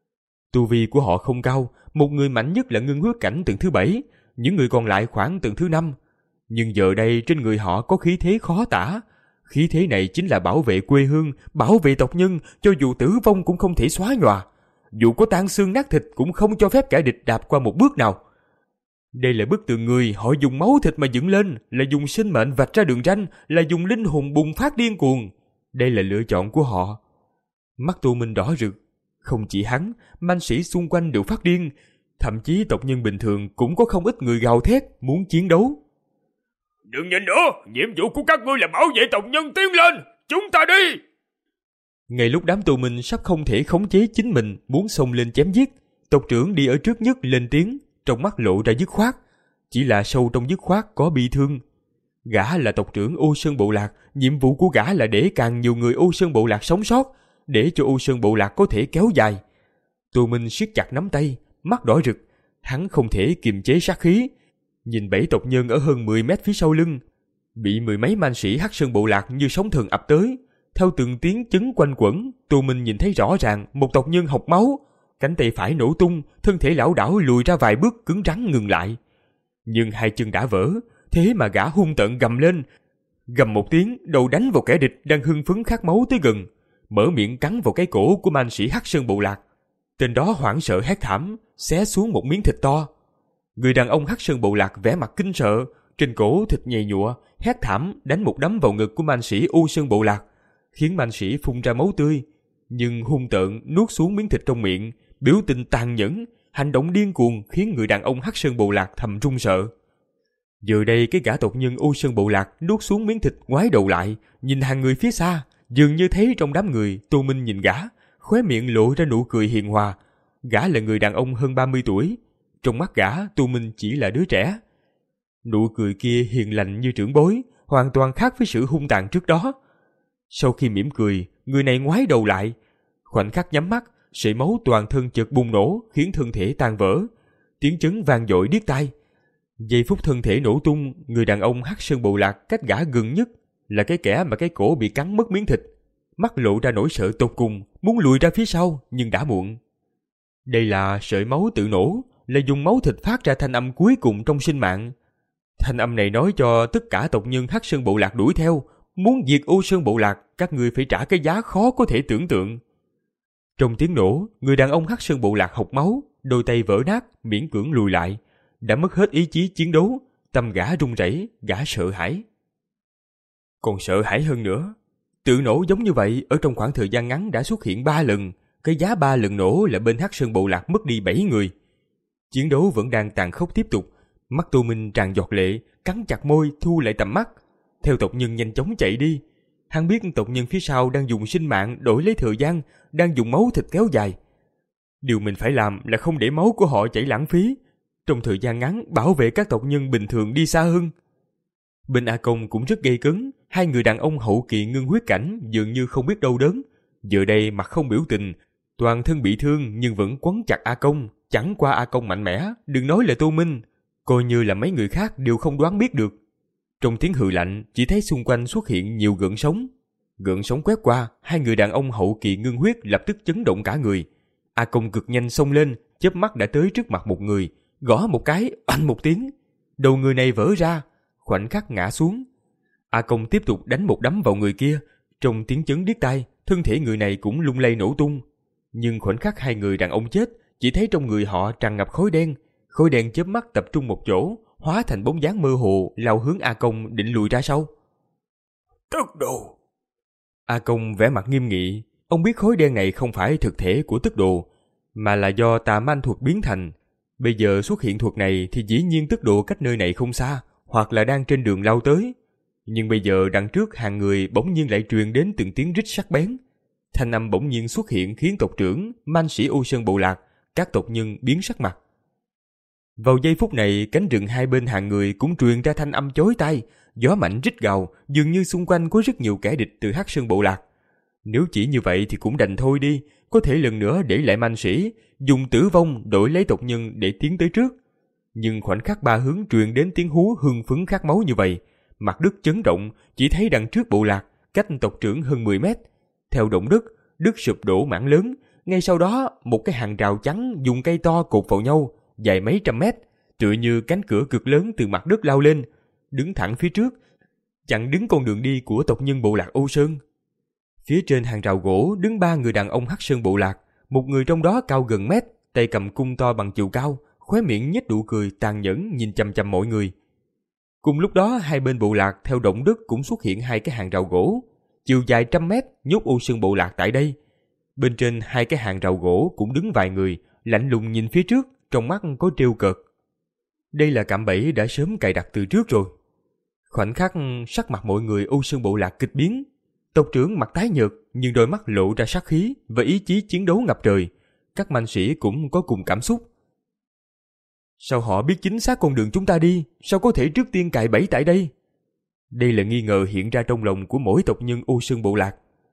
Tu vi của họ không cao, một người mạnh nhất là ngưng huyết cảnh tầng thứ bảy, những người còn lại khoảng tầng thứ năm. Nhưng giờ đây trên người họ có khí thế khó tả. Khí thế này chính là bảo vệ quê hương, bảo vệ tộc nhân, cho dù tử vong cũng không thể xóa nhòa. Dù có tan xương nát thịt cũng không cho phép kẻ địch đạp qua một bước nào. Đây là bức tường người họ dùng máu thịt mà dựng lên, là dùng sinh mệnh vạch ra đường ranh, là dùng linh hồn bùng phát điên cuồng. Đây là lựa chọn của họ. Mắt Tô Minh đỏ rực. Không chỉ hắn, man sĩ xung quanh đều phát điên. Thậm chí tộc nhân bình thường cũng có không ít người gào thét muốn chiến đấu. Đừng nhìn nữa, nhiệm vụ của các ngươi là bảo vệ tộc nhân, tiến lên, chúng ta đi! Ngay lúc đám Tô Minh sắp không thể khống chế chính mình, muốn xông lên chém giết, tộc trưởng đi ở trước nhất lên tiếng, trong mắt lộ ra dứt khoát. Chỉ là sâu trong dứt khoát có bi thương. Gã là tộc trưởng Ô Sơn Bộ Lạc, nhiệm vụ của gã là để càng nhiều người Ô Sơn Bộ Lạc sống sót, để cho Ô Sơn Bộ Lạc có thể kéo dài. Tô Minh siết chặt nắm tay, mắt đỏ rực, hắn không thể kiềm chế sát khí. Nhìn bảy tộc nhân ở hơn mười mét phía sau lưng, bị mười mấy man sĩ Hắc Sơn Bộ Lạc như sóng thần ập tới. Theo từng tiếng chấn quanh quẩn, Tô Minh nhìn thấy rõ ràng một tộc nhân hộc máu, cánh tay phải nổ tung, thân thể lảo đảo lùi ra vài bước, cứng rắn ngừng lại. Nhưng hai chân đã vỡ, thế mà gã hung tợn gầm lên, gầm một tiếng, đầu đánh vào kẻ địch đang hưng phấn khát máu tới gần, mở miệng cắn vào cái cổ của man sĩ Hắc Sơn Bộ Lạc. Tên đó hoảng sợ hét thảm, xé xuống một miếng thịt to. Người đàn ông Hắc Sơn Bộ Lạc vẻ mặt kinh sợ, trên cổ thịt nhầy nhụa, hét thảm đánh một đấm vào ngực của man sĩ Ô Sơn Bộ Lạc, khiến man sĩ phun ra máu tươi, nhưng hung tợn nuốt xuống miếng thịt trong miệng, biểu tình tàn nhẫn, hành động điên cuồng khiến người đàn ông Hắc Sơn Bộ Lạc thầm run sợ. Giờ đây cái gã tộc nhân Ô Sơn Bộ Lạc nuốt xuống miếng thịt, ngoái đầu lại, nhìn hàng người phía xa, dường như thấy trong đám người. Tô Minh nhìn gã, khóe miệng lộ ra nụ cười hiền hòa. Gã là người đàn ông hơn ba mươi tuổi, trong mắt gã Tô Minh chỉ là đứa trẻ. Nụ cười kia hiền lành như trưởng bối, hoàn toàn khác với sự hung tàn trước đó. Sau khi mỉm cười, người này ngoái đầu lại, khoảnh khắc nhắm mắt, sợi máu toàn thân chợt bùng nổ, khiến thân thể tan vỡ, tiếng chấn vang dội điếc tai. Giây phút thân thể nổ tung, người đàn ông Hắc Sơn Bộ Lạc cách gã gần nhất là cái kẻ mà cái cổ bị cắn mất miếng thịt, mắt lộ ra nỗi sợ tột cùng, muốn lùi ra phía sau nhưng đã muộn. Đây là sợi máu tự nổ, là dùng máu thịt phát ra thanh âm cuối cùng trong sinh mạng. Thanh âm này nói cho tất cả tộc nhân Hắc Sơn Bộ Lạc đuổi theo, muốn diệt Ô Sơn Bộ Lạc, các ngươi phải trả cái giá khó có thể tưởng tượng. Trong tiếng nổ, người đàn ông Hắc Sơn Bộ Lạc hộc máu, đôi tay vỡ nát, miễn cưỡng lùi lại, đã mất hết ý chí chiến đấu, tâm gã run rẩy, gã sợ hãi. Còn sợ hãi hơn nữa, tự nổ giống như vậy ở trong khoảng thời gian ngắn đã xuất hiện ba lần, cái giá ba lần nổ là bên Hắc Sơn Bộ Lạc mất đi bảy người. Chiến đấu vẫn đang tàn khốc tiếp tục, mắt Tô Minh tràn giọt lệ, cắn chặt môi thu lại tầm mắt, theo tộc nhân nhanh chóng chạy đi. Hắn biết tộc nhân phía sau đang dùng sinh mạng đổi lấy thời gian, đang dùng máu thịt kéo dài. Điều mình phải làm là không để máu của họ chảy lãng phí, trong thời gian ngắn bảo vệ các tộc nhân bình thường đi xa hơn. Bên A Công cũng rất gây cấn, hai người đàn ông hậu kỳ ngưng huyết cảnh dường như không biết đau đớn, giờ đây mặt không biểu tình, toàn thân bị thương nhưng vẫn quấn chặt A Công. Chẳng qua A Công mạnh mẽ, đừng nói là Tô Minh, coi như là mấy người khác đều không đoán biết được. Trong tiếng hừ lạnh, chỉ thấy xung quanh xuất hiện nhiều gợn sóng. Gợn sóng quét qua, hai người đàn ông hậu kỳ ngưng huyết lập tức chấn động cả người. A Công cực nhanh xông lên, chớp mắt đã tới trước mặt một người, gõ một cái, oanh một tiếng. Đầu người này vỡ ra, khoảnh khắc ngã xuống. A Công tiếp tục đánh một đấm vào người kia, trong tiếng chấn điếc tai, thân thể người này cũng lung lay nổ tung. Nhưng khoảnh khắc hai người đàn ông chết, chỉ thấy trong người họ tràn ngập khói đen, khói đen chớp mắt tập trung một chỗ, hóa thành bóng dáng mơ hồ lao hướng A Công định lùi ra sau. Tức đồ! A Công vẻ mặt nghiêm nghị, ông biết khói đen này không phải thực thể của tức đồ, mà là do tà man thuật biến thành. Bây giờ xuất hiện thuật này thì dĩ nhiên tức đồ cách nơi này không xa, hoặc là đang trên đường lao tới. Nhưng bây giờ đằng trước hàng người bỗng nhiên lại truyền đến từng tiếng rít sắc bén. Thanh âm bỗng nhiên xuất hiện khiến tộc trưởng, man sĩ Ô Sơn bộ lạc, các tộc nhân biến sắc mặt. Vào giây phút này, cánh rừng hai bên hàng người cũng truyền ra thanh âm chói tai, gió mạnh rít gào, dường như xung quanh có rất nhiều kẻ địch từ Hắc Sơn bộ lạc. Nếu chỉ như vậy thì cũng đành thôi đi, có thể lần nữa để lại man sĩ, dùng tử vong đổi lấy tộc nhân để tiến tới trước. Nhưng khoảnh khắc ba hướng truyền đến tiếng hú hưng phấn khát máu như vậy, mặt đất chấn động, chỉ thấy đằng trước bộ lạc, cách tộc trưởng hơn mười mét. Theo động đất, đất sụp đổ mảng lớn, ngay sau đó một cái hàng rào trắng dùng cây to cột vào nhau, dài mấy trăm mét, tựa như cánh cửa cực lớn từ mặt đất lao lên, đứng thẳng phía trước, chặn đứng con đường đi của tộc nhân bộ lạc Ô Sơn. Phía trên hàng rào gỗ đứng ba người đàn ông Hắc Sơn bộ lạc, một người trong đó cao gần mét, tay cầm cung to bằng chiều cao, khóe miệng nhếch nụ cười tàn nhẫn nhìn chằm chằm mọi người. Cùng lúc đó hai bên bộ lạc theo động đất cũng xuất hiện hai cái hàng rào gỗ, chiều dài trăm mét nhốt Ô Sơn bộ lạc tại đây. Bên trên hai cái hàng rào gỗ cũng đứng vài người, lạnh lùng nhìn phía trước, trong mắt có trêu cợt. Đây là cạm bẫy đã sớm cài đặt từ trước rồi. Khoảnh khắc sắc mặt mọi người Ô Sơn bộ lạc kịch biến. Tộc trưởng mặt tái nhợt nhưng đôi mắt lộ ra sát khí và ý chí chiến đấu ngập trời. Các man sĩ cũng có cùng cảm xúc. Sao họ biết chính xác con đường chúng ta đi? Sao có thể trước tiên cài bẫy tại đây? Đây là nghi ngờ hiện ra trong lòng của mỗi tộc nhân Ô Sơn bộ lạc.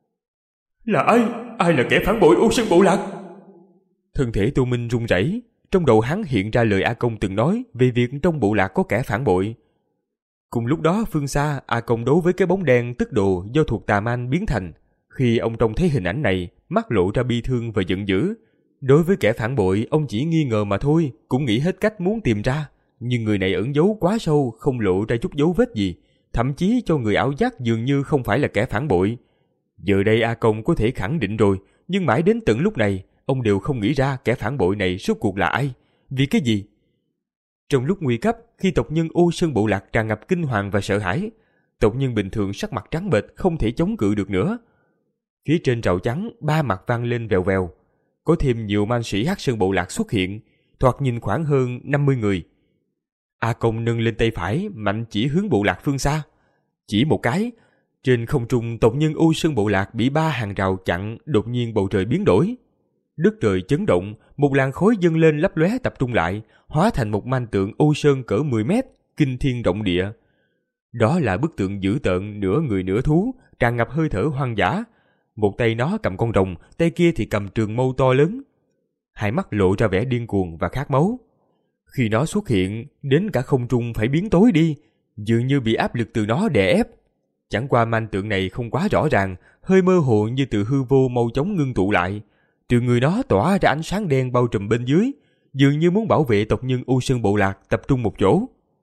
Là ai? Ai là kẻ phản bội Ô Sơn bộ lạc? Thân thể Tô Minh run rẩy, trong đầu hắn hiện ra lời A Công từng nói về việc trong bộ lạc có kẻ phản bội. Cùng lúc đó phương xa, A Công đấu với cái bóng đen tức đồ do thuộc tà man biến thành. Khi ông trông thấy hình ảnh này, mắt lộ ra bi thương và giận dữ. Đối với kẻ phản bội, ông chỉ nghi ngờ mà thôi, cũng nghĩ hết cách muốn tìm ra. Nhưng người này ẩn giấu quá sâu, không lộ ra chút dấu vết gì. Thậm chí cho người ảo giác dường như không phải là kẻ phản bội. Giờ đây A Công có thể khẳng định rồi, nhưng mãi đến tận lúc này, ông đều không nghĩ ra kẻ phản bội này rốt cuộc là ai, vì cái gì. Trong lúc nguy cấp, khi tộc nhân Ô Sơn bộ lạc tràn ngập kinh hoàng và sợ hãi, tộc nhân bình thường sắc mặt trắng bệch không thể chống cự được nữa. Phía trên rào chắn, ba mặt vang lên vèo vèo. Có thêm nhiều man sĩ Hắc Sơn bộ lạc xuất hiện, thoạt nhìn khoảng hơn năm mươi người. A Công nâng lên tay phải, mạnh chỉ hướng bộ lạc phương xa. Chỉ một cái, trên không trung tộc nhân Ô Sơn bộ lạc bị ba hàng rào chặn, đột nhiên bầu trời biến đổi. Đất trời chấn động, một làn khói dâng lên lấp lóe tập trung lại, hóa thành một man tượng Ô Sơn cỡ mười mét, kinh thiên động địa. Đó là bức tượng dữ tợn nửa người nửa thú, tràn ngập hơi thở hoang dã. Một tay nó cầm con rồng, tay kia thì cầm trường mâu to lớn. Hai mắt lộ ra vẻ điên cuồng và khát máu. Khi nó xuất hiện, đến cả không trung phải biến tối đi, dường như bị áp lực từ nó đè ép. Chẳng qua man tượng này không quá rõ ràng, hơi mơ hồ như từ hư vô mau chóng ngưng tụ lại. Từ người nó tỏa ra ánh sáng đen bao trùm bên dưới, dường như muốn bảo vệ tộc nhân Ô Sơn bộ lạc tập trung một chỗ.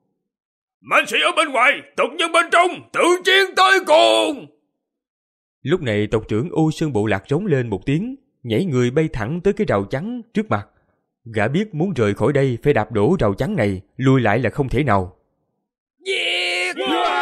Man sĩ ở bên ngoài, tộc nhân bên trong, tự chiến tới cùng! Lúc này tộc trưởng Ô Sơn bộ lạc rống lên một tiếng, nhảy người bay thẳng tới cái rào chắn trước mặt. Gã biết muốn rời khỏi đây phải đạp đổ rào chắn này, lùi lại là không thể nào. Giết!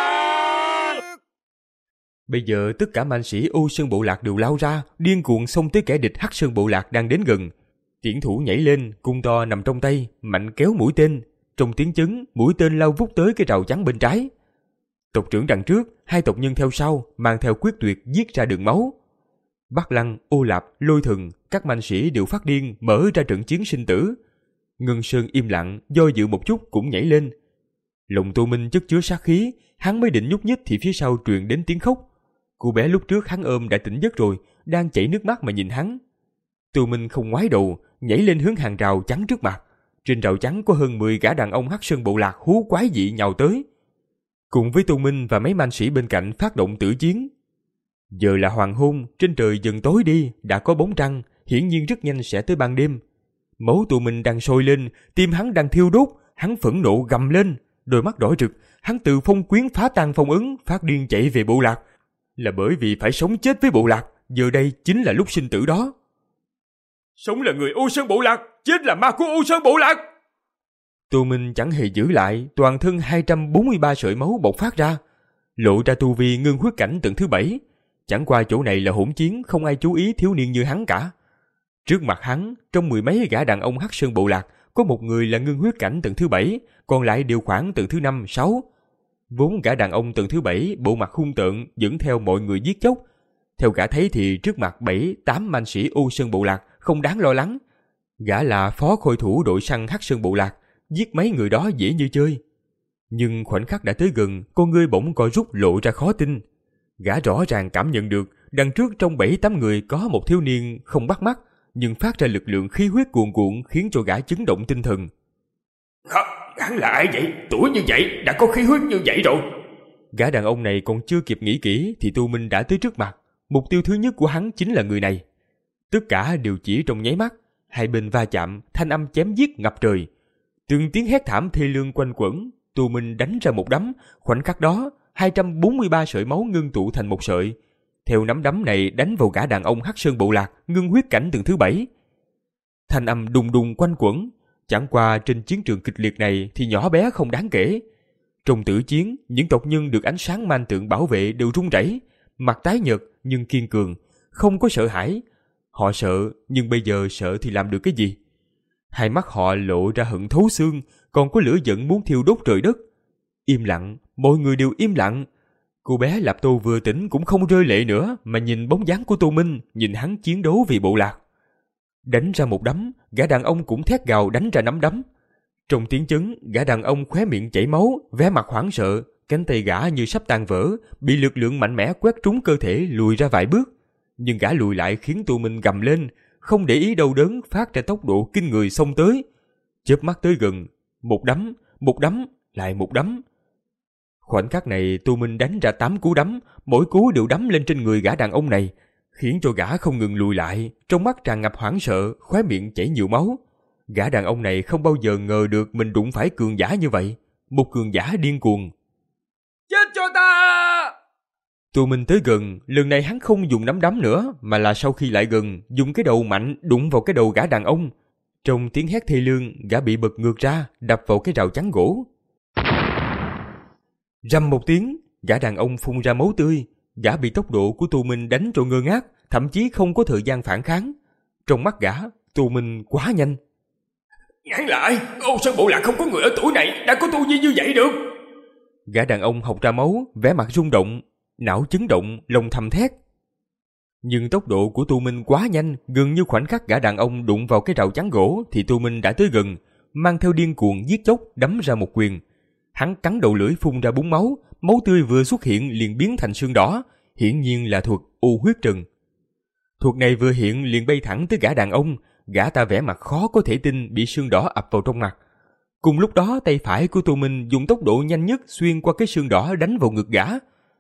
Bây giờ tất cả man sĩ Ô Sơn bộ lạc đều lao ra, điên cuồng xông tới kẻ địch Hắc Sơn bộ lạc đang đến gần. Tiễn thủ nhảy lên, cung to nằm trong tay, mạnh kéo mũi tên. Trong tiếng chấn, mũi tên lao vút tới cái rào chắn bên trái. Tộc trưởng đằng trước, hai tộc nhân theo sau, mang theo quyết tuyệt giết ra đường máu. Bắc Lăng, Ô Lạp, Lôi Thần, các manh sĩ đều phát điên mở ra trận chiến sinh tử. Ngân Sơn im lặng, do dự một chút cũng nhảy lên. Lòng Tô Minh chất chứa sát khí, hắn mới định nhúc nhích thì phía sau truyền đến tiếng khóc. Cô bé lúc trước hắn ôm đã tỉnh giấc rồi, đang chảy nước mắt mà nhìn hắn. Tô Minh không ngoái đầu, nhảy lên hướng hàng rào chắn trước mặt. Trên rào chắn có hơn mười gã đàn ông Hắc Sơn bộ lạc hú quái dị nhào tới. Cùng với Tô Minh và mấy man sĩ bên cạnh phát động tử chiến. Giờ là hoàng hôn, trên trời dần tối đi, đã có bóng trăng, hiển nhiên rất nhanh sẽ tới ban đêm. Máu Tô Minh đang sôi lên, tim hắn đang thiêu đốt, hắn phẫn nộ gầm lên, đôi mắt đỏ rực, hắn từ phong quyến phá tan phong ấn, phát điên chạy về bộ lạc. Là bởi vì phải sống chết với bộ lạc, giờ đây chính là lúc sinh tử đó. Sống là người U Sơn bộ lạc, chết là ma của U Sơn bộ lạc. Tô Minh chẳng hề giữ lại, toàn thân hai trăm bốn mươi ba sợi máu bộc phát ra, lộ ra tu vi ngưng huyết cảnh tầng thứ bảy. Chẳng qua chỗ này là hỗn chiến, không ai chú ý thiếu niên như hắn cả. Trước mặt hắn, trong mười mấy gã đàn ông Hắc Sơn bộ lạc, có một người là ngưng huyết cảnh tầng thứ bảy, còn lại đều khoảng tầng thứ năm, sáu. Vốn gã đàn ông tầng thứ bảy bộ mặt hung tợn, dẫn theo mọi người giết chóc. Theo gã thấy thì trước mặt bảy, tám man sĩ U Sơn bộ lạc không đáng lo lắng. Gã là phó khôi thủ đội săn Hắc Sơn bộ lạc, giết mấy người đó dễ như chơi. Nhưng khoảnh khắc đã tới gần, con ngươi bỗng co rút lộ ra khó tin. Gã rõ ràng cảm nhận được đằng trước trong bảy tám người có một thiếu niên không bắt mắt, nhưng phát ra lực lượng khí huyết cuồn cuộn khiến cho gã chấn động tinh thần. Hắn là ai vậy? Tuổi như vậy đã có khí huyết như vậy rồi. Gã đàn ông này còn chưa kịp nghĩ kỹ thì Tô Minh đã tới trước mặt. Mục tiêu thứ nhất của hắn chính là người này. Tất cả đều chỉ trong nháy mắt, hai bên va chạm, thanh âm chém giết ngập trời. Từng tiếng hét thảm thê lương quanh quẩn. Tô Minh đánh ra một đấm, khoảnh khắc đó hai trăm bốn mươi ba sợi máu ngưng tụ thành một sợi. Theo nắm đấm này đánh vào gã đàn ông Hắc Sơn bộ lạc ngưng huyết cảnh tầng thứ bảy. Thanh âm đùng đùng quanh quẩn. Chẳng qua trên chiến trường kịch liệt này thì nhỏ bé không đáng kể. Trong tử chiến, những tộc nhân được ánh sáng man tượng bảo vệ đều run rẩy, mặt tái nhợt nhưng kiên cường, không có sợ hãi. Họ sợ, nhưng bây giờ sợ thì làm được cái gì? Hai mắt họ lộ ra hận thấu xương, còn có lửa giận muốn thiêu đốt trời đất. Im lặng, mọi người đều im lặng. Cô bé Lạp Tô vừa tỉnh cũng không rơi lệ nữa, mà nhìn bóng dáng của Tô Minh, nhìn hắn chiến đấu vì bộ lạc. Đánh ra một đấm, gã đàn ông cũng thét gào đánh ra nắm đấm. Trong tiếng chấn, gã đàn ông khóe miệng chảy máu, vẻ mặt hoảng sợ, cánh tay gã như sắp tan vỡ, bị lực lượng mạnh mẽ quét trúng cơ thể lùi ra vài bước. Nhưng gã lùi lại khiến Tô Minh gầm lên, không để ý đau đớn, phát ra tốc độ kinh người xông tới. Chớp mắt tới gần, một đấm, một đấm, lại một đấm. Khoảnh khắc này Tô Minh đánh ra tám cú đấm, mỗi cú đều đấm lên trên người gã đàn ông này, khiến cho gã không ngừng lùi lại, trong mắt tràn ngập hoảng sợ, khóe miệng chảy nhiều máu. Gã đàn ông này không bao giờ ngờ được mình đụng phải cường giả như vậy, một cường giả điên cuồng. Chết cho ta! Tô Minh tới gần, lần này hắn không dùng nắm đấm nữa, mà là sau khi lại gần, dùng cái đầu mạnh đụng vào cái đầu gã đàn ông. Trong tiếng hét thê lương, gã bị bật ngược ra, đập vào cái rào chắn gỗ. Rầm một tiếng, gã đàn ông phun ra máu tươi. Gã bị tốc độ của Tô Minh đánh cho ngơ ngác, thậm chí không có thời gian phản kháng. Trong mắt gã, Tô Minh quá nhanh. Ngắn lại, Ô Sơn bộ lạc không có người ở tuổi này đã có tu vi như vậy được. Gã đàn ông hộc ra máu, vẻ mặt rung động, não chấn động, lòng thầm thét. Nhưng tốc độ của Tô Minh quá nhanh, gần như khoảnh khắc gã đàn ông đụng vào cái rào chắn gỗ thì Tô Minh đã tới gần, mang theo điên cuồng giết chóc đấm ra một quyền. Hắn cắn đầu lưỡi phun ra búng máu, máu tươi vừa xuất hiện liền biến thành sương đỏ, hiển nhiên là thuật U huyết trần. Thuật này vừa hiện liền bay thẳng tới gã đàn ông, gã ta vẻ mặt khó có thể tin bị sương đỏ ập vào trong mặt. Cùng lúc đó tay phải của Tô Minh dùng tốc độ nhanh nhất xuyên qua cái sương đỏ đánh vào ngực gã.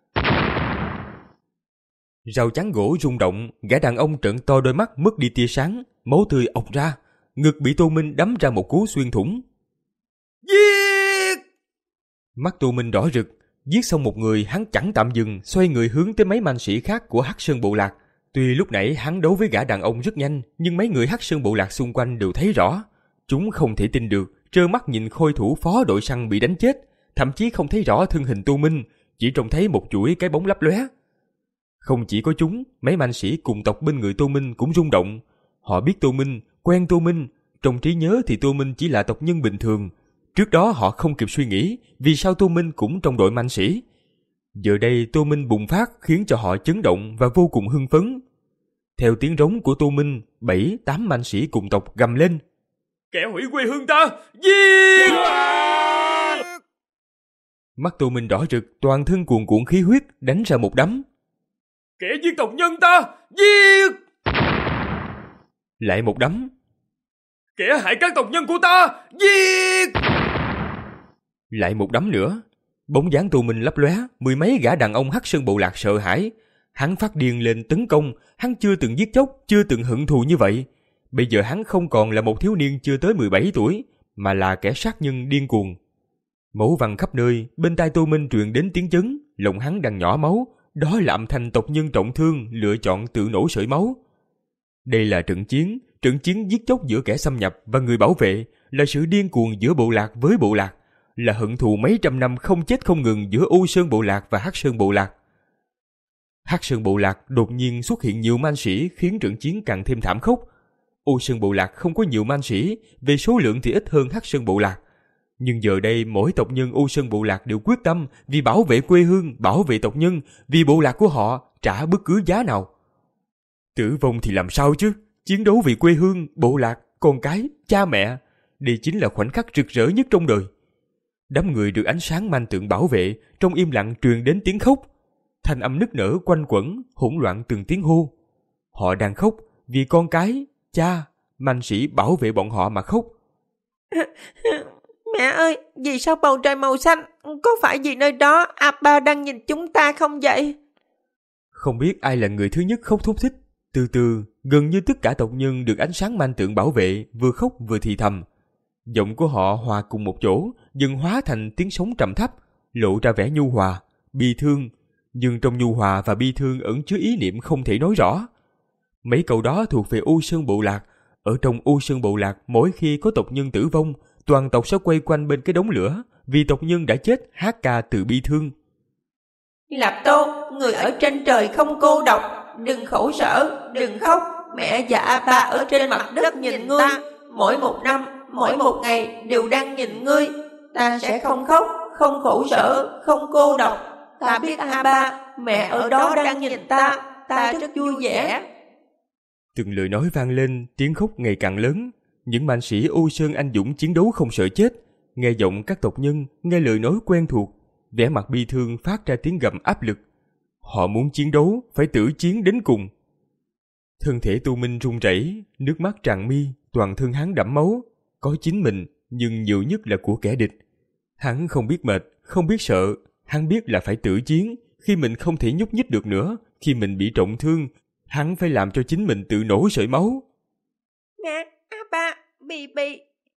Rào chắn gỗ rung động, gã đàn ông trợn to đôi mắt mất đi tia sáng, máu tươi ọc ra, ngực bị Tô Minh đấm ra một cú xuyên thủng. Giết! Mắt Tô Minh đỏ rực, giết xong một người hắn chẳng tạm dừng, xoay người hướng tới mấy man sĩ khác của Hắc Sơn bộ lạc. Tuy lúc nãy hắn đấu với gã đàn ông rất nhanh, nhưng mấy người Hắc Sơn bộ lạc xung quanh đều thấy rõ. Chúng không thể tin được, trơ mắt nhìn khôi thủ phó đội săn bị đánh chết, thậm chí không thấy rõ thân hình Tô Minh, chỉ trông thấy một chuỗi cái bóng lấp lóe. Không chỉ có chúng, mấy man sĩ cùng tộc bên người Tô Minh cũng rung động. Họ biết Tô Minh, quen Tô Minh, trong trí nhớ thì Tô Minh chỉ là tộc nhân bình thường. Trước đó họ không kịp suy nghĩ vì sao Tô Minh cũng trong đội man sĩ. Giờ đây Tô Minh bùng phát khiến cho họ chấn động và vô cùng hưng phấn. Theo tiếng rống của Tô Minh, bảy, tám man sĩ cùng tộc gầm lên. Kẻ hủy quê hương ta, giết! Mắt Tô Minh đỏ rực, toàn thân cuồn cuộn khí huyết, đánh ra một đấm. Kẻ giết tộc nhân ta, giết! Lại một đấm. Kẻ hại các tộc nhân của ta, giết! Lại một đấm nữa. Bóng dáng Tô Minh lấp lóe, mười mấy gã đàn ông Hắc Sơn bộ lạc sợ hãi. Hắn phát điên lên tấn công, hắn chưa từng giết chóc, chưa từng hận thù như vậy. Bây giờ hắn không còn là một thiếu niên chưa tới mười bảy tuổi, mà là kẻ sát nhân điên cuồng. Máu văng khắp nơi, bên tai Tô Minh truyền đến tiếng chấn, lòng hắn đang nhỏ máu, đó là âm thanh tộc nhân trọng thương lựa chọn tự nổ sợi máu. Đây là trận chiến, trận chiến giết chóc giữa kẻ xâm nhập và người bảo vệ, là sự điên cuồng giữa bộ lạc với bộ lạc, là hận thù mấy trăm năm không chết không ngừng giữa U Sơn bộ lạc và Hắc Sơn bộ lạc. Hắc Sơn bộ lạc đột nhiên xuất hiện nhiều man sĩ khiến trận chiến càng thêm thảm khốc. U Sơn bộ lạc không có nhiều man sĩ, về số lượng thì ít hơn Hắc Sơn bộ lạc. Nhưng giờ đây mỗi tộc nhân U Sơn bộ lạc đều quyết tâm vì bảo vệ quê hương, bảo vệ tộc nhân, vì bộ lạc của họ trả bất cứ giá nào. Tử vong thì làm sao chứ? Chiến đấu vì quê hương, bộ lạc, con cái, cha mẹ. Đây chính là khoảnh khắc rực rỡ nhất trong đời. Đám người được ánh sáng manh tượng bảo vệ, trong im lặng truyền đến tiếng khóc. Thanh âm nức nở quanh quẩn, hỗn loạn từng tiếng hô. Họ đang khóc vì con cái, cha, man sĩ bảo vệ bọn họ mà khóc. Mẹ ơi, vì sao bầu trời màu xanh? Có phải vì nơi đó Appa đang nhìn chúng ta không vậy? Không biết ai là người thứ nhất khóc thúc thích. Từ từ, gần như tất cả tộc nhân được ánh sáng manh tượng bảo vệ vừa khóc vừa thì thầm. Giọng của họ hòa cùng một chỗ, dần hóa thành tiếng sóng trầm thấp, lộ ra vẻ nhu hòa, bi thương. Nhưng trong nhu hòa và bi thương ẩn chứa ý niệm không thể nói rõ. Mấy câu đó thuộc về U Sơn bộ lạc. Ở trong U Sơn bộ lạc, mỗi khi có tộc nhân tử vong, toàn tộc sẽ quay quanh bên cái đống lửa, vì tộc nhân đã chết hát ca từ bi thương. Lạp Tô, người ở trên trời không cô độc, đừng khổ sở, đừng khóc. Mẹ và Appa ở trên mặt đất nhìn ngươi, mỗi một năm, mỗi một ngày đều đang nhìn ngươi. Ta sẽ không khóc, không khổ sở, không cô độc. Ta biết Appa, mẹ ở đó đang nhìn ta, ta rất vui vẻ. Từng lời nói vang lên, tiếng khóc ngày càng lớn. Những man sĩ U Sơn anh dũng chiến đấu không sợ chết, nghe giọng các tộc nhân, nghe lời nói quen thuộc, vẻ mặt bi thương phát ra tiếng gầm áp lực. Họ muốn chiến đấu, phải tử chiến đến cùng. Thân thể Tô Minh run rẩy, nước mắt tràn mi, toàn thân hắn đẫm máu, có chính mình, nhưng nhiều nhất là của kẻ địch. Hắn không biết mệt, không biết sợ, hắn biết là phải tử chiến. Khi mình không thể nhúc nhích được nữa, khi mình bị trọng thương, hắn phải làm cho chính mình tự nổ sợi máu. Mẹ, Appa, Bibi.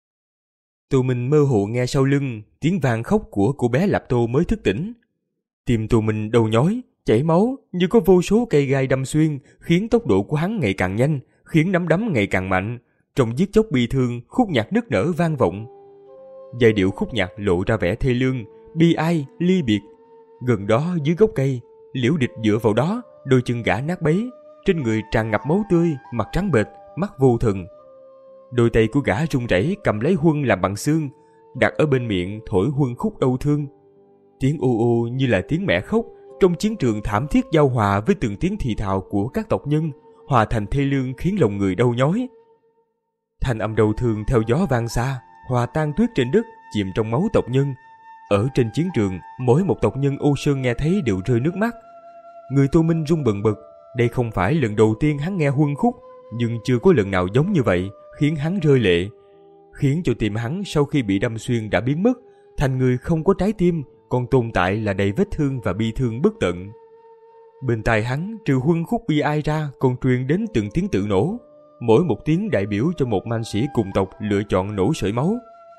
Tô Minh mơ hồ nghe sau lưng tiếng vang khóc của cô bé Lạp Tô mới thức tỉnh. Tim Tô Minh đau nhói, chảy máu như có vô số cây gai đâm xuyên, khiến tốc độ của hắn ngày càng nhanh, khiến nắm đấm ngày càng mạnh. Trong giết chóc bi thương, khúc nhạc nức nở vang vọng. Giai điệu khúc nhạc lộ ra vẻ thê lương, bi ai, ly biệt. Gần đó dưới gốc cây, Liễu Địch dựa vào đó, đôi chân gã nát bấy, trên người tràn ngập máu tươi, mặt trắng bệch, mắt vô thần. Đôi tay của gã run rẩy cầm lấy huân làm bằng xương, đặt ở bên miệng thổi huân khúc đau thương. Tiếng ô ô như là tiếng mẹ khóc, trong chiến trường thảm thiết giao hòa với từng tiếng thì thào của các tộc nhân, hòa thành thê lương khiến lòng người đau nhói. Thanh âm đau thương theo gió vang xa, hòa tan tuyết trên đất, chìm trong máu tộc nhân. Ở trên chiến trường, mỗi một tộc nhân U Sơn nghe thấy đều rơi nước mắt. Người Tô Minh run bần bật, đây không phải lần đầu tiên hắn nghe huân khúc, nhưng chưa có lần nào giống như vậy, khiến hắn rơi lệ, khiến cho tim hắn sau khi bị đâm xuyên đã biến mất, thành người không có trái tim, còn tồn tại là đầy vết thương và bi thương bất tận. Bên tai hắn, trừ huân khúc bi ai ra, còn truyền đến từng tiếng tự nổ, mỗi một tiếng đại biểu cho một man sĩ cùng tộc lựa chọn nổ sợi máu.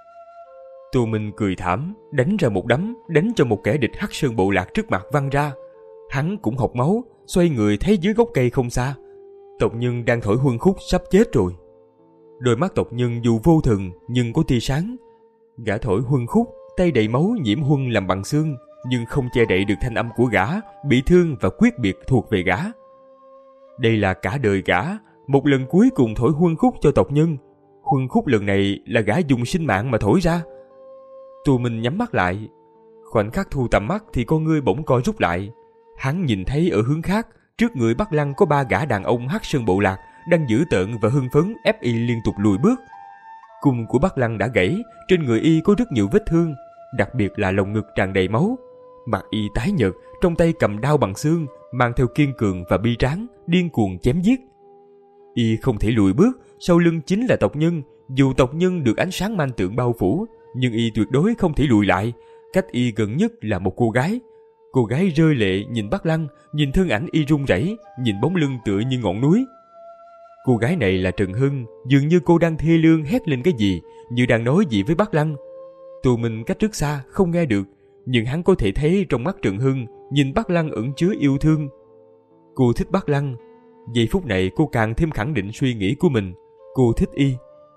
Tô Minh cười thảm, đánh ra một đấm, đánh cho một kẻ địch Hắc Sơn bộ lạc trước mặt văng ra. Hắn cũng học máu, xoay người thấy dưới gốc cây không xa, tộc nhân đang thổi huân khúc sắp chết rồi. Đôi mắt tộc nhân dù vô thần nhưng có tia sáng. Gã thổi huân khúc, tay đầy máu nhiễm huân làm bằng xương, nhưng không che đậy được thanh âm của gã, bị thương và quyết biệt thuộc về gã. Đây là cả đời gã, một lần cuối cùng thổi huân khúc cho tộc nhân. Huân khúc lần này là gã dùng sinh mạng mà thổi ra. Tô Minh nhắm mắt lại. Khoảnh khắc thu tầm mắt thì con ngươi bỗng co rút lại. Hắn nhìn thấy ở hướng khác, trước người Bắc Lăng có ba gã đàn ông Hắc Sơn bộ lạc đang dữ tợn và hưng phấn ép y liên tục lùi bước. Cung của Bắc Lăng đã gãy, trên người y có rất nhiều vết thương, đặc biệt là lồng ngực tràn đầy máu. Mặt y tái nhợt, trong tay cầm đao bằng xương, mang theo kiên cường và bi tráng, điên cuồng chém giết. Y không thể lùi bước, sau lưng chính là tộc nhân. Dù tộc nhân được ánh sáng man tượng bao phủ, nhưng y tuyệt đối không thể lùi lại. Cách y gần nhất là một cô gái. Cô gái rơi lệ nhìn Bắc Lăng, nhìn thân ảnh y run rẩy, nhìn bóng lưng tựa như ngọn núi. Cô gái này là Trần Hưng, dường như cô đang thê lương hét lên cái gì, như đang nói gì với Bắc Lăng. Tô Minh cách rất xa, không nghe được, nhưng hắn có thể thấy trong mắt Trần Hưng, nhìn Bắc Lăng ẩn chứa yêu thương. Cô thích Bắc Lăng. Giây phút này cô càng thêm khẳng định suy nghĩ của mình. Cô thích y.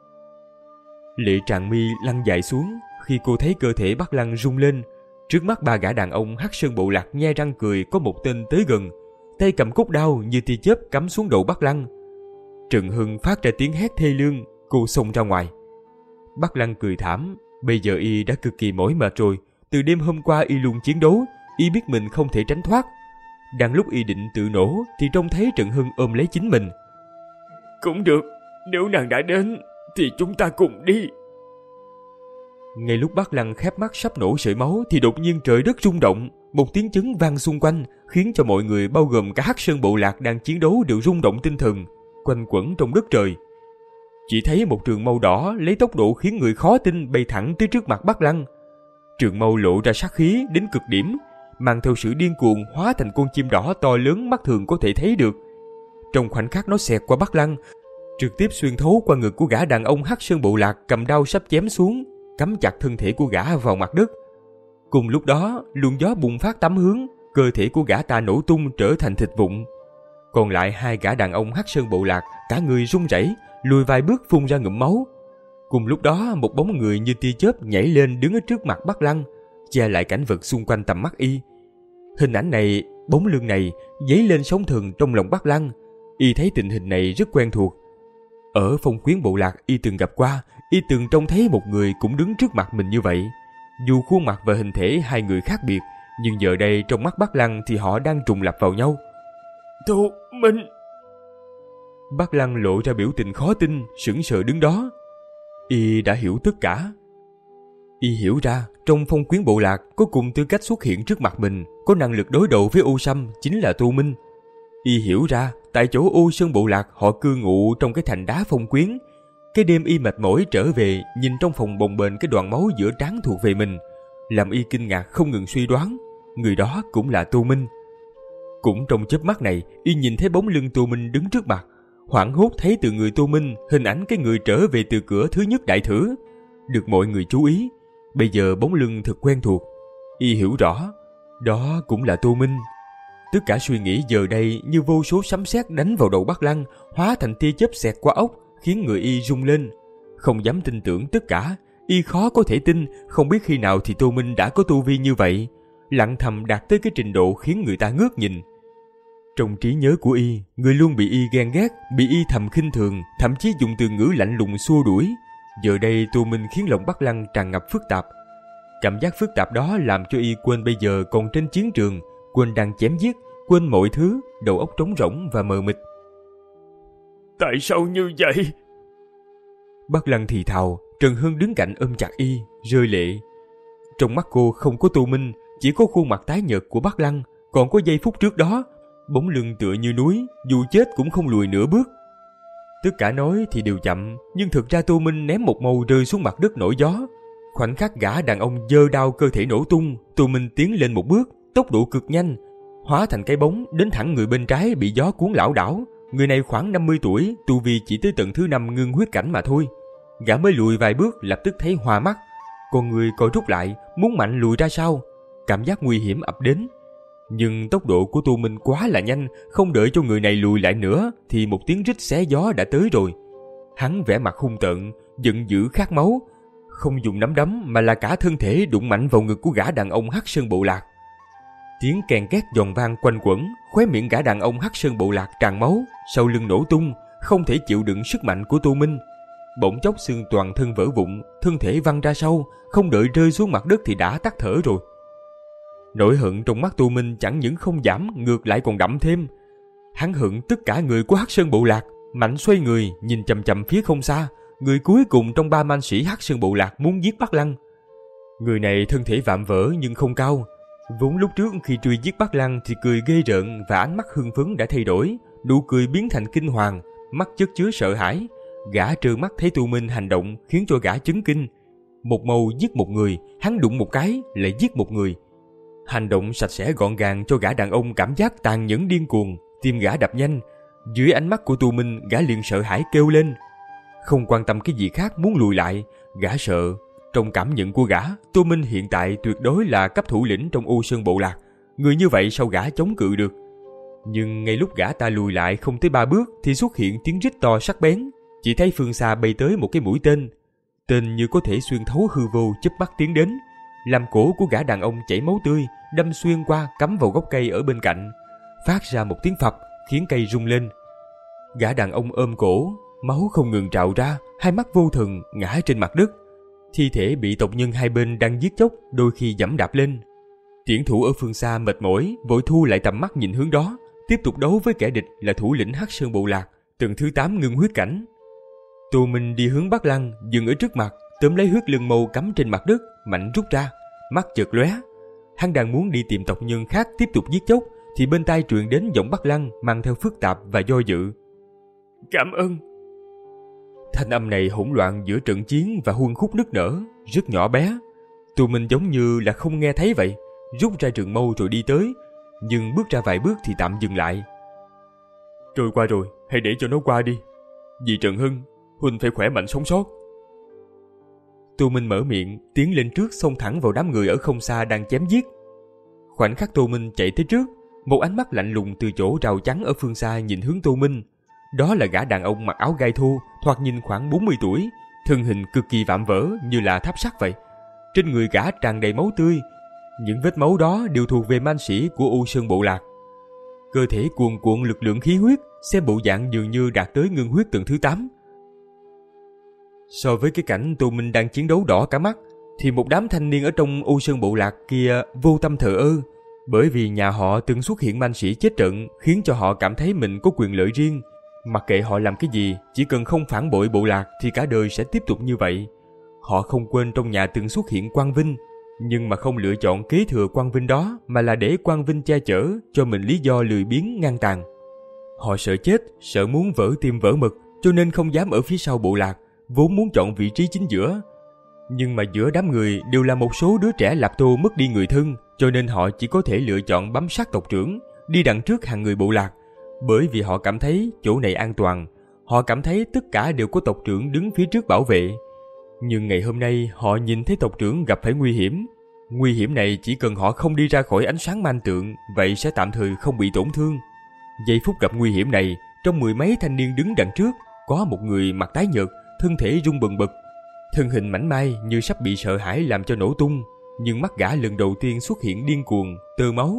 Lệ tràn mi lăn dài xuống khi cô thấy cơ thể Bắc Lăng rung lên. Trước mắt ba gã đàn ông Hắc Sơn bộ lạc nhe răng cười, có một tên tới gần, tay cầm cốt đao như tia chớp cắm xuống đầu Bắc Lăng. Trần Hưng phát ra tiếng hét thê lương, cô xông ra ngoài. Bắc Lăng cười thảm, bây giờ y đã cực kỳ mỏi mệt rồi. Từ đêm hôm qua y luôn chiến đấu, y biết mình không thể tránh thoát. Đang lúc y định tự nổ thì trông thấy Trần Hưng ôm lấy chính mình. Cũng được, nếu nàng đã đến thì chúng ta cùng đi. Ngay lúc Bắc Lăng khép mắt sắp nổ sợi máu thì đột nhiên trời đất rung động, một tiếng chấn vang xung quanh, khiến cho mọi người bao gồm cả Hắc Sơn bộ lạc đang chiến đấu đều rung động tinh thần, quanh quẩn trong đất trời. Chỉ thấy một trường mâu đỏ lấy tốc độ khiến người khó tin bay thẳng tới trước mặt Bắc Lăng. Trường mâu lộ ra sát khí đến cực điểm, mang theo sự điên cuồng hóa thành con chim đỏ to lớn mắt thường có thể thấy được. Trong khoảnh khắc nó xẹt qua Bắc Lăng, trực tiếp xuyên thấu qua ngực của gã đàn ông Hắc Sơn bộ lạc cầm đao sắp chém xuống, cắm chặt thân thể của gã vào mặt đất. Cùng lúc đó, luồng gió bùng phát tám hướng, cơ thể của gã ta nổ tung trở thành thịt vụn. Còn lại hai gã đàn ông Hắc Sơn bộ lạc, cả người run rẩy, lùi vài bước phun ra ngụm máu. Cùng lúc đó, một bóng người như tia chớp nhảy lên đứng ở trước mặt Bắc Lăng, che lại cảnh vật xung quanh tầm mắt y. Hình ảnh này, bóng lưng này dấy lên sóng thần trong lòng Bắc Lăng. Y thấy tình hình này rất quen thuộc. Ở Phong Quyến bộ lạc y từng gặp qua, y từng trông thấy một người cũng đứng trước mặt mình như vậy. Dù khuôn mặt và hình thể hai người khác biệt, nhưng giờ đây trong mắt Bắc Lăng thì họ đang trùng lập vào nhau. Tô Minh. Bắc Lăng lộ ra biểu tình khó tin, sững sờ đứng đó. Y đã hiểu tất cả. Y hiểu ra trong Phong Quyến bộ lạc có cùng tư cách xuất hiện trước mặt mình, có năng lực đối đầu với Ô Sâm chính là Tô Minh. Y hiểu ra tại chỗ Ô Sơn bộ lạc họ cư ngụ trong cái thành đá Phong Quyến. Cái đêm y mệt mỏi trở về, nhìn trong phòng bồng bềnh cái đoàn máu giữa trán thuộc về mình, làm y kinh ngạc không ngừng suy đoán, người đó cũng là Tô Minh. Cũng trong chớp mắt này, y nhìn thấy bóng lưng Tô Minh đứng trước mặt, hoảng hốt thấy từ người Tô Minh hình ảnh cái người trở về từ cửa thứ nhất đại thử, được mọi người chú ý. Bây giờ bóng lưng thật quen thuộc, y hiểu rõ, đó cũng là Tô Minh. Tất cả suy nghĩ giờ đây như vô số sấm sét đánh vào đầu Bắc Lăng, hóa thành tia chớp xẹt qua ốc, khiến người y rung lên. Không dám tin tưởng tất cả, y khó có thể tin, không biết khi nào thì Tô Minh đã có tu vi như vậy, lặng thầm đạt tới cái trình độ khiến người ta ngước nhìn. Trong trí nhớ của y, người luôn bị y ghen ghét, bị y thầm khinh thường, thậm chí dùng từ ngữ lạnh lùng xua đuổi. Giờ đây Tô Minh khiến lòng Bắc Lăng tràn ngập phức tạp. Cảm giác phức tạp đó làm cho y quên bây giờ còn trên chiến trường, quên đang chém giết, quên mọi thứ, đầu óc trống rỗng và mờ mịt. Tại sao như vậy? Bắc Lăng thì thào. Trần Hưng đứng cạnh ôm chặt y, rơi lệ. Trong mắt cô không có Tô Minh, chỉ có khuôn mặt tái nhợt của Bắc Lăng. Còn có giây phút trước đó, bóng lưng tựa như núi, dù chết cũng không lùi nửa bước. Tất cả nói thì đều chậm, nhưng thực ra Tô Minh ném một mâu rơi xuống mặt đất nổi gió. Khoảnh khắc gã đàn ông giơ đao cơ thể nổ tung, Tô Minh tiến lên một bước, tốc độ cực nhanh, hóa thành cái bóng đến thẳng người bên trái bị gió cuốn lảo đảo. Người này khoảng năm mươi tuổi, tu vi chỉ tới tận thứ năm ngưng huyết cảnh mà thôi. Gã mới lùi vài bước lập tức thấy hoa mắt, con người co rút lại, muốn mạnh lùi ra sau. Cảm giác nguy hiểm ập đến. Nhưng tốc độ của Tô Minh quá là nhanh, không đợi cho người này lùi lại nữa thì một tiếng rít xé gió đã tới rồi. Hắn vẻ mặt hung tợn, giận dữ khát máu, không dùng nắm đấm mà là cả thân thể đụng mạnh vào ngực của gã đàn ông Hắc Sơn bộ lạc. Tiếng kèn két giòn vang quanh quẩn, khóe miệng gã đàn ông Hắc Sơn bộ lạc tràn máu, sau lưng nổ tung, không thể chịu đựng sức mạnh của Tô Minh. Bỗng chốc xương toàn thân vỡ vụn, thân thể văng ra sau, không đợi rơi xuống mặt đất thì đã tắt thở rồi. Nỗi hận trong mắt Tô Minh chẳng những không giảm, ngược lại còn đậm thêm. Hắn hận tất cả người của Hắc Sơn Bộ Lạc. Mạnh xoay người, nhìn chằm chằm phía không xa, người cuối cùng trong ba man sĩ Hắc Sơn Bộ Lạc muốn giết Bắc Lăng. Người này thân thể vạm vỡ nhưng không cao. Vốn lúc trước khi truy giết Bắc Lăng thì cười ghê rợn và ánh mắt hưng phấn đã thay đổi, nụ cười biến thành kinh hoàng, mắt chất chứa sợ hãi. Gã trơ mắt thấy Tô Minh hành động khiến cho gã chấn kinh. Một mâu giết một người, hắn đụng một cái lại giết một người. Hành động sạch sẽ gọn gàng cho gã đàn ông cảm giác tàn nhẫn điên cuồng, tim gã đập nhanh. Dưới ánh mắt của Tô Minh, gã liền sợ hãi kêu lên. Không quan tâm cái gì khác muốn lùi lại, gã sợ. Trong cảm nhận của gã, Tô Minh hiện tại tuyệt đối là cấp thủ lĩnh trong Ô Sơn Bộ Lạc. Người như vậy sao gã chống cự được? Nhưng ngay lúc gã ta lùi lại không tới ba bước thì xuất hiện tiếng rít to sắc bén. Chỉ thấy phương xa bay tới một cái mũi tên. Tên như có thể xuyên thấu hư vô chớp mắt tiến đến, làm cổ của gã đàn ông chảy máu tươi, đâm xuyên qua cắm vào gốc cây ở bên cạnh, phát ra một tiếng phập khiến cây rung lên. Gã đàn ông ôm cổ, máu không ngừng trào ra, hai mắt vô thần ngã trên mặt đất. Thi thể bị tộc nhân hai bên đang giết chóc đôi khi giẫm đạp lên. Tiễn thủ ở phương xa mệt mỏi vội thu lại tầm mắt nhìn hướng đó, tiếp tục đấu với kẻ địch là thủ lĩnh Hắc Sơn Bộ Lạc, tầng thứ tám ngưng huyết cảnh. Tô Minh đi hướng Bắc Lăng, dừng ở trước mặt, tóm lấy huyết lưng mâu cắm trên mặt đất, mạnh rút ra, mắt chợt lóe. Hắn đang muốn đi tìm tộc nhân khác tiếp tục giết chóc thì bên tai truyền đến giọng Bắc Lăng mang theo phức tạp và do dự. Cảm ơn. Thanh âm này hỗn loạn giữa trận chiến và huân khúc nức nở, rất nhỏ bé. Tô Minh giống như là không nghe thấy vậy, rút ra trường mâu rồi đi tới, nhưng bước ra vài bước thì tạm dừng lại. Trôi qua rồi, hãy để cho nó qua đi. Vì Trần Hưng, huynh phải khỏe mạnh sống sót. Tô Minh mở miệng, tiến lên trước xông thẳng vào đám người ở không xa đang chém giết. Khoảnh khắc Tô Minh chạy tới trước, một ánh mắt lạnh lùng từ chỗ rào chắn ở phương xa nhìn hướng Tô Minh. Đó là gã đàn ông mặc áo gai thô, thoạt nhìn khoảng bốn mươi tuổi, thân hình cực kỳ vạm vỡ như là tháp sắt vậy. Trên người gã tràn đầy máu tươi, những vết máu đó đều thuộc về man sĩ của Ô Sơn Bộ Lạc. Cơ thể cuồn cuộn lực lượng khí huyết, xem bộ dạng dường như đạt tới ngưng huyết tầng thứ tám. So với cái cảnh Tô Minh đang chiến đấu đỏ cả mắt, thì một đám thanh niên ở trong Ô Sơn Bộ Lạc kia vô tâm thờ ơ, bởi vì nhà họ từng xuất hiện man sĩ chết trận, khiến cho họ cảm thấy mình có quyền lợi riêng. Mặc kệ họ làm cái gì, chỉ cần không phản bội bộ lạc thì cả đời sẽ tiếp tục như vậy. Họ không quên trong nhà từng xuất hiện Quang Vinh, nhưng mà không lựa chọn kế thừa Quang Vinh đó, mà là để Quang Vinh che chở cho mình lý do lười biếng ngang tàn. Họ sợ chết, sợ muốn vỡ tim vỡ mật, cho nên không dám ở phía sau bộ lạc, vốn muốn chọn vị trí chính giữa. Nhưng mà giữa đám người đều là một số đứa trẻ Lạp Tô mất đi người thân, cho nên họ chỉ có thể lựa chọn bám sát tộc trưởng, đi đằng trước hàng người bộ lạc. Bởi vì họ cảm thấy chỗ này an toàn, họ cảm thấy tất cả đều có tộc trưởng đứng phía trước bảo vệ. Nhưng ngày hôm nay họ nhìn thấy tộc trưởng gặp phải nguy hiểm. Nguy hiểm này chỉ cần họ không đi ra khỏi ánh sáng man tượng, vậy sẽ tạm thời không bị tổn thương. Giây phút gặp nguy hiểm này, trong mười mấy thanh niên đứng đằng trước, có một người mặt tái nhợt, thân thể rung bần bật, thân hình mảnh mai như sắp bị sợ hãi làm cho nổ tung, nhưng mắt gã lần đầu tiên xuất hiện điên cuồng, tơ máu.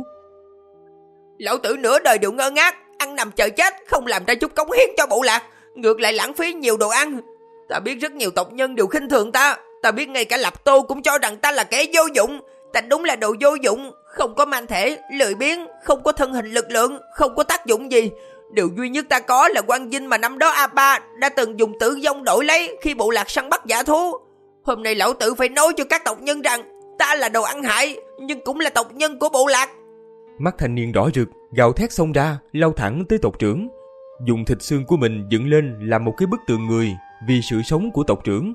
Lão tử nửa đời đều ngơ ngác, ăn nằm chờ chết, không làm ra chút cống hiến cho bộ lạc, ngược lại lãng phí nhiều đồ ăn. Ta biết rất nhiều tộc nhân đều khinh thường ta, ta biết ngay cả Lạp Tô cũng cho rằng ta là kẻ vô dụng. Ta đúng là đồ vô dụng, không có man thể, lười biếng, không có thân hình lực lượng, không có tác dụng gì. Điều duy nhất ta có là Quang Vinh mà năm đó A Ba đã từng dùng tử vong đổi lấy khi bộ lạc săn bắt dã thú. Hôm nay lão tử phải nói cho các tộc nhân rằng ta là đồ ăn hại, nhưng cũng là tộc nhân của bộ lạc. Mắt thanh niên đỏ rực, gào thét xông ra, lao thẳng tới tộc trưởng, dùng thịt xương của mình dựng lên làm một cái bức tượng người vì sự sống của tộc trưởng.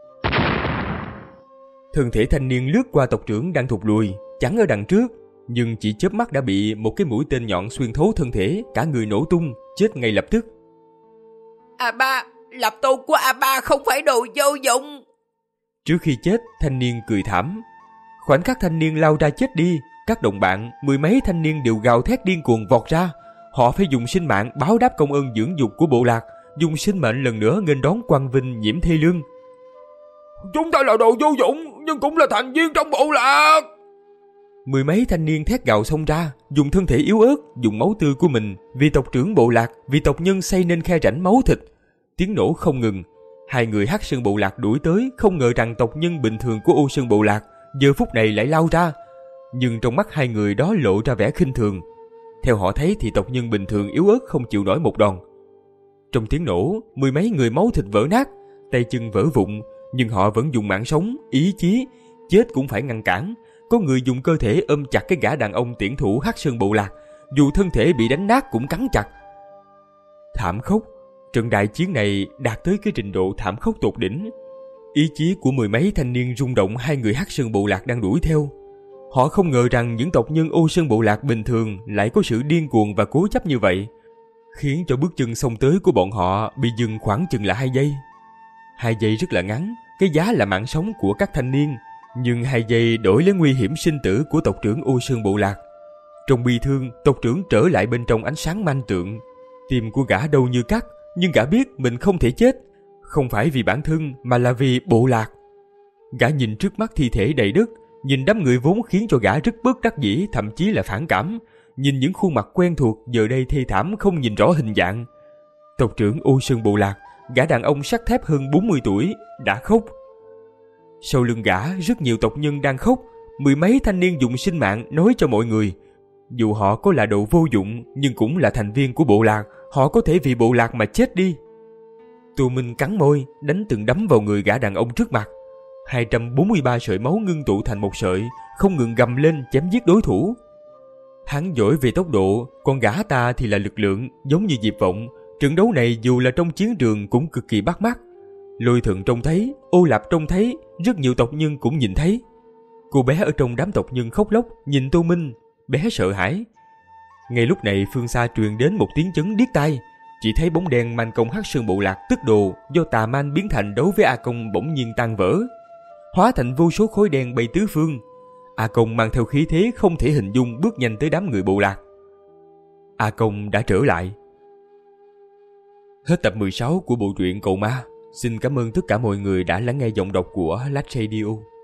Thân thể thanh niên lướt qua tộc trưởng đang thụt lùi, chắn ở đằng trước, nhưng chỉ chớp mắt đã bị một cái mũi tên nhọn xuyên thấu thân thể, cả người nổ tung, chết ngay lập tức. A Ba, Lạp Tô của A Ba không phải đồ vô dụng. Trước khi chết, thanh niên cười thảm. Khoảnh khắc thanh niên lao ra chết đi, các đồng bạn, mười mấy thanh niên đều gào thét điên cuồng vọt ra. Họ phải dùng sinh mạng báo đáp công ơn dưỡng dục của bộ lạc, dùng sinh mệnh lần nữa nghênh đón Quang Vinh nhiễm thê lương. Chúng ta là đồ vô dụng, nhưng cũng là thành viên trong bộ lạc. Mười mấy thanh niên thét gào xông ra, dùng thân thể yếu ớt, dùng máu tươi của mình vì tộc trưởng bộ lạc, vì tộc nhân xây nên khe rãnh máu thịt. Tiếng nổ không ngừng. Hai người Hắc Sơn bộ lạc đuổi tới, không ngờ rằng tộc nhân bình thường của Ô Sơn bộ lạc giờ phút này lại lao ra. nhưng trong mắt hai người đó lộ ra vẻ khinh thường. Theo họ thấy thì tộc nhân bình thường yếu ớt không chịu nổi một đòn. Trong tiếng nổ, mười mấy người máu thịt vỡ nát, tay chân vỡ vụn, nhưng họ vẫn dùng mạng sống, ý chí, chết cũng phải ngăn cản. Có người dùng cơ thể ôm chặt cái gã đàn ông tiễn thủ Hắc Sơn Bộ Lạc, dù thân thể bị đánh nát cũng cắn chặt. Thảm khốc, trận đại chiến này đạt tới cái trình độ thảm khốc tột đỉnh. Ý chí của mười mấy thanh niên rung động hai người Hắc Sơn Bộ Lạc đang đuổi theo. Họ không ngờ rằng những tộc nhân Ô Sơn Bộ Lạc bình thường lại có sự điên cuồng và cố chấp như vậy, khiến cho bước chân xông tới của bọn họ bị dừng khoảng chừng là hai giây. Hai giây rất là ngắn, cái giá là mạng sống của các thanh niên, nhưng hai giây đổi lấy nguy hiểm sinh tử của tộc trưởng Ô Sơn Bộ Lạc. Trong bi thương, tộc trưởng trở lại bên trong ánh sáng manh tượng. Tim của gã đau như cắt, nhưng gã biết mình không thể chết, không phải vì bản thân mà là vì bộ lạc. Gã nhìn trước mắt thi thể đầy đất, nhìn đám người vốn khiến cho gã rất bất đắc dĩ, thậm chí là phản cảm, nhìn những khuôn mặt quen thuộc giờ đây thê thảm không nhìn rõ hình dạng. Tộc trưởng Ô Sơn Bộ Lạc, gã đàn ông sắt thép hơn bốn mươi tuổi, đã khóc. Sau lưng gã rất nhiều tộc nhân đang khóc, mười mấy thanh niên dùng sinh mạng nói cho mọi người, dù họ có là đồ vô dụng nhưng cũng là thành viên của bộ lạc, họ có thể vì bộ lạc mà chết đi. Tô Minh cắn môi, đánh từng đấm vào người gã đàn ông trước mặt. hai trăm bốn mươi ba sợi máu ngưng tụ thành một sợi, không ngừng gầm lên chém giết đối thủ. Hắn giỏi về tốc độ, còn gã ta thì là lực lượng, giống như Diệp Vọng. Trận đấu này dù là trong chiến trường cũng cực kỳ bắt mắt. Lôi Thượng trông thấy, Ô Lạp trông thấy, rất nhiều tộc nhân cũng nhìn thấy. Cô bé ở trong đám tộc nhân khóc lóc nhìn Tô Minh, bé sợ hãi. Ngay lúc này phương xa truyền đến một tiếng chấn điếc tai, chỉ thấy bóng đen Man Công Hắc Sơn Bộ Lạc tức đồ do tà man biến thành đấu với A Công bỗng nhiên tan vỡ, hóa thành vô số khói đen bay tứ phương. A Công mang theo khí thế không thể hình dung bước nhanh tới đám người bộ lạc. A Công đã trở lại. Hết tập mười sáu của bộ truyện Cậu Ma. Xin cảm ơn tất cả mọi người đã lắng nghe giọng đọc của Lách Radio.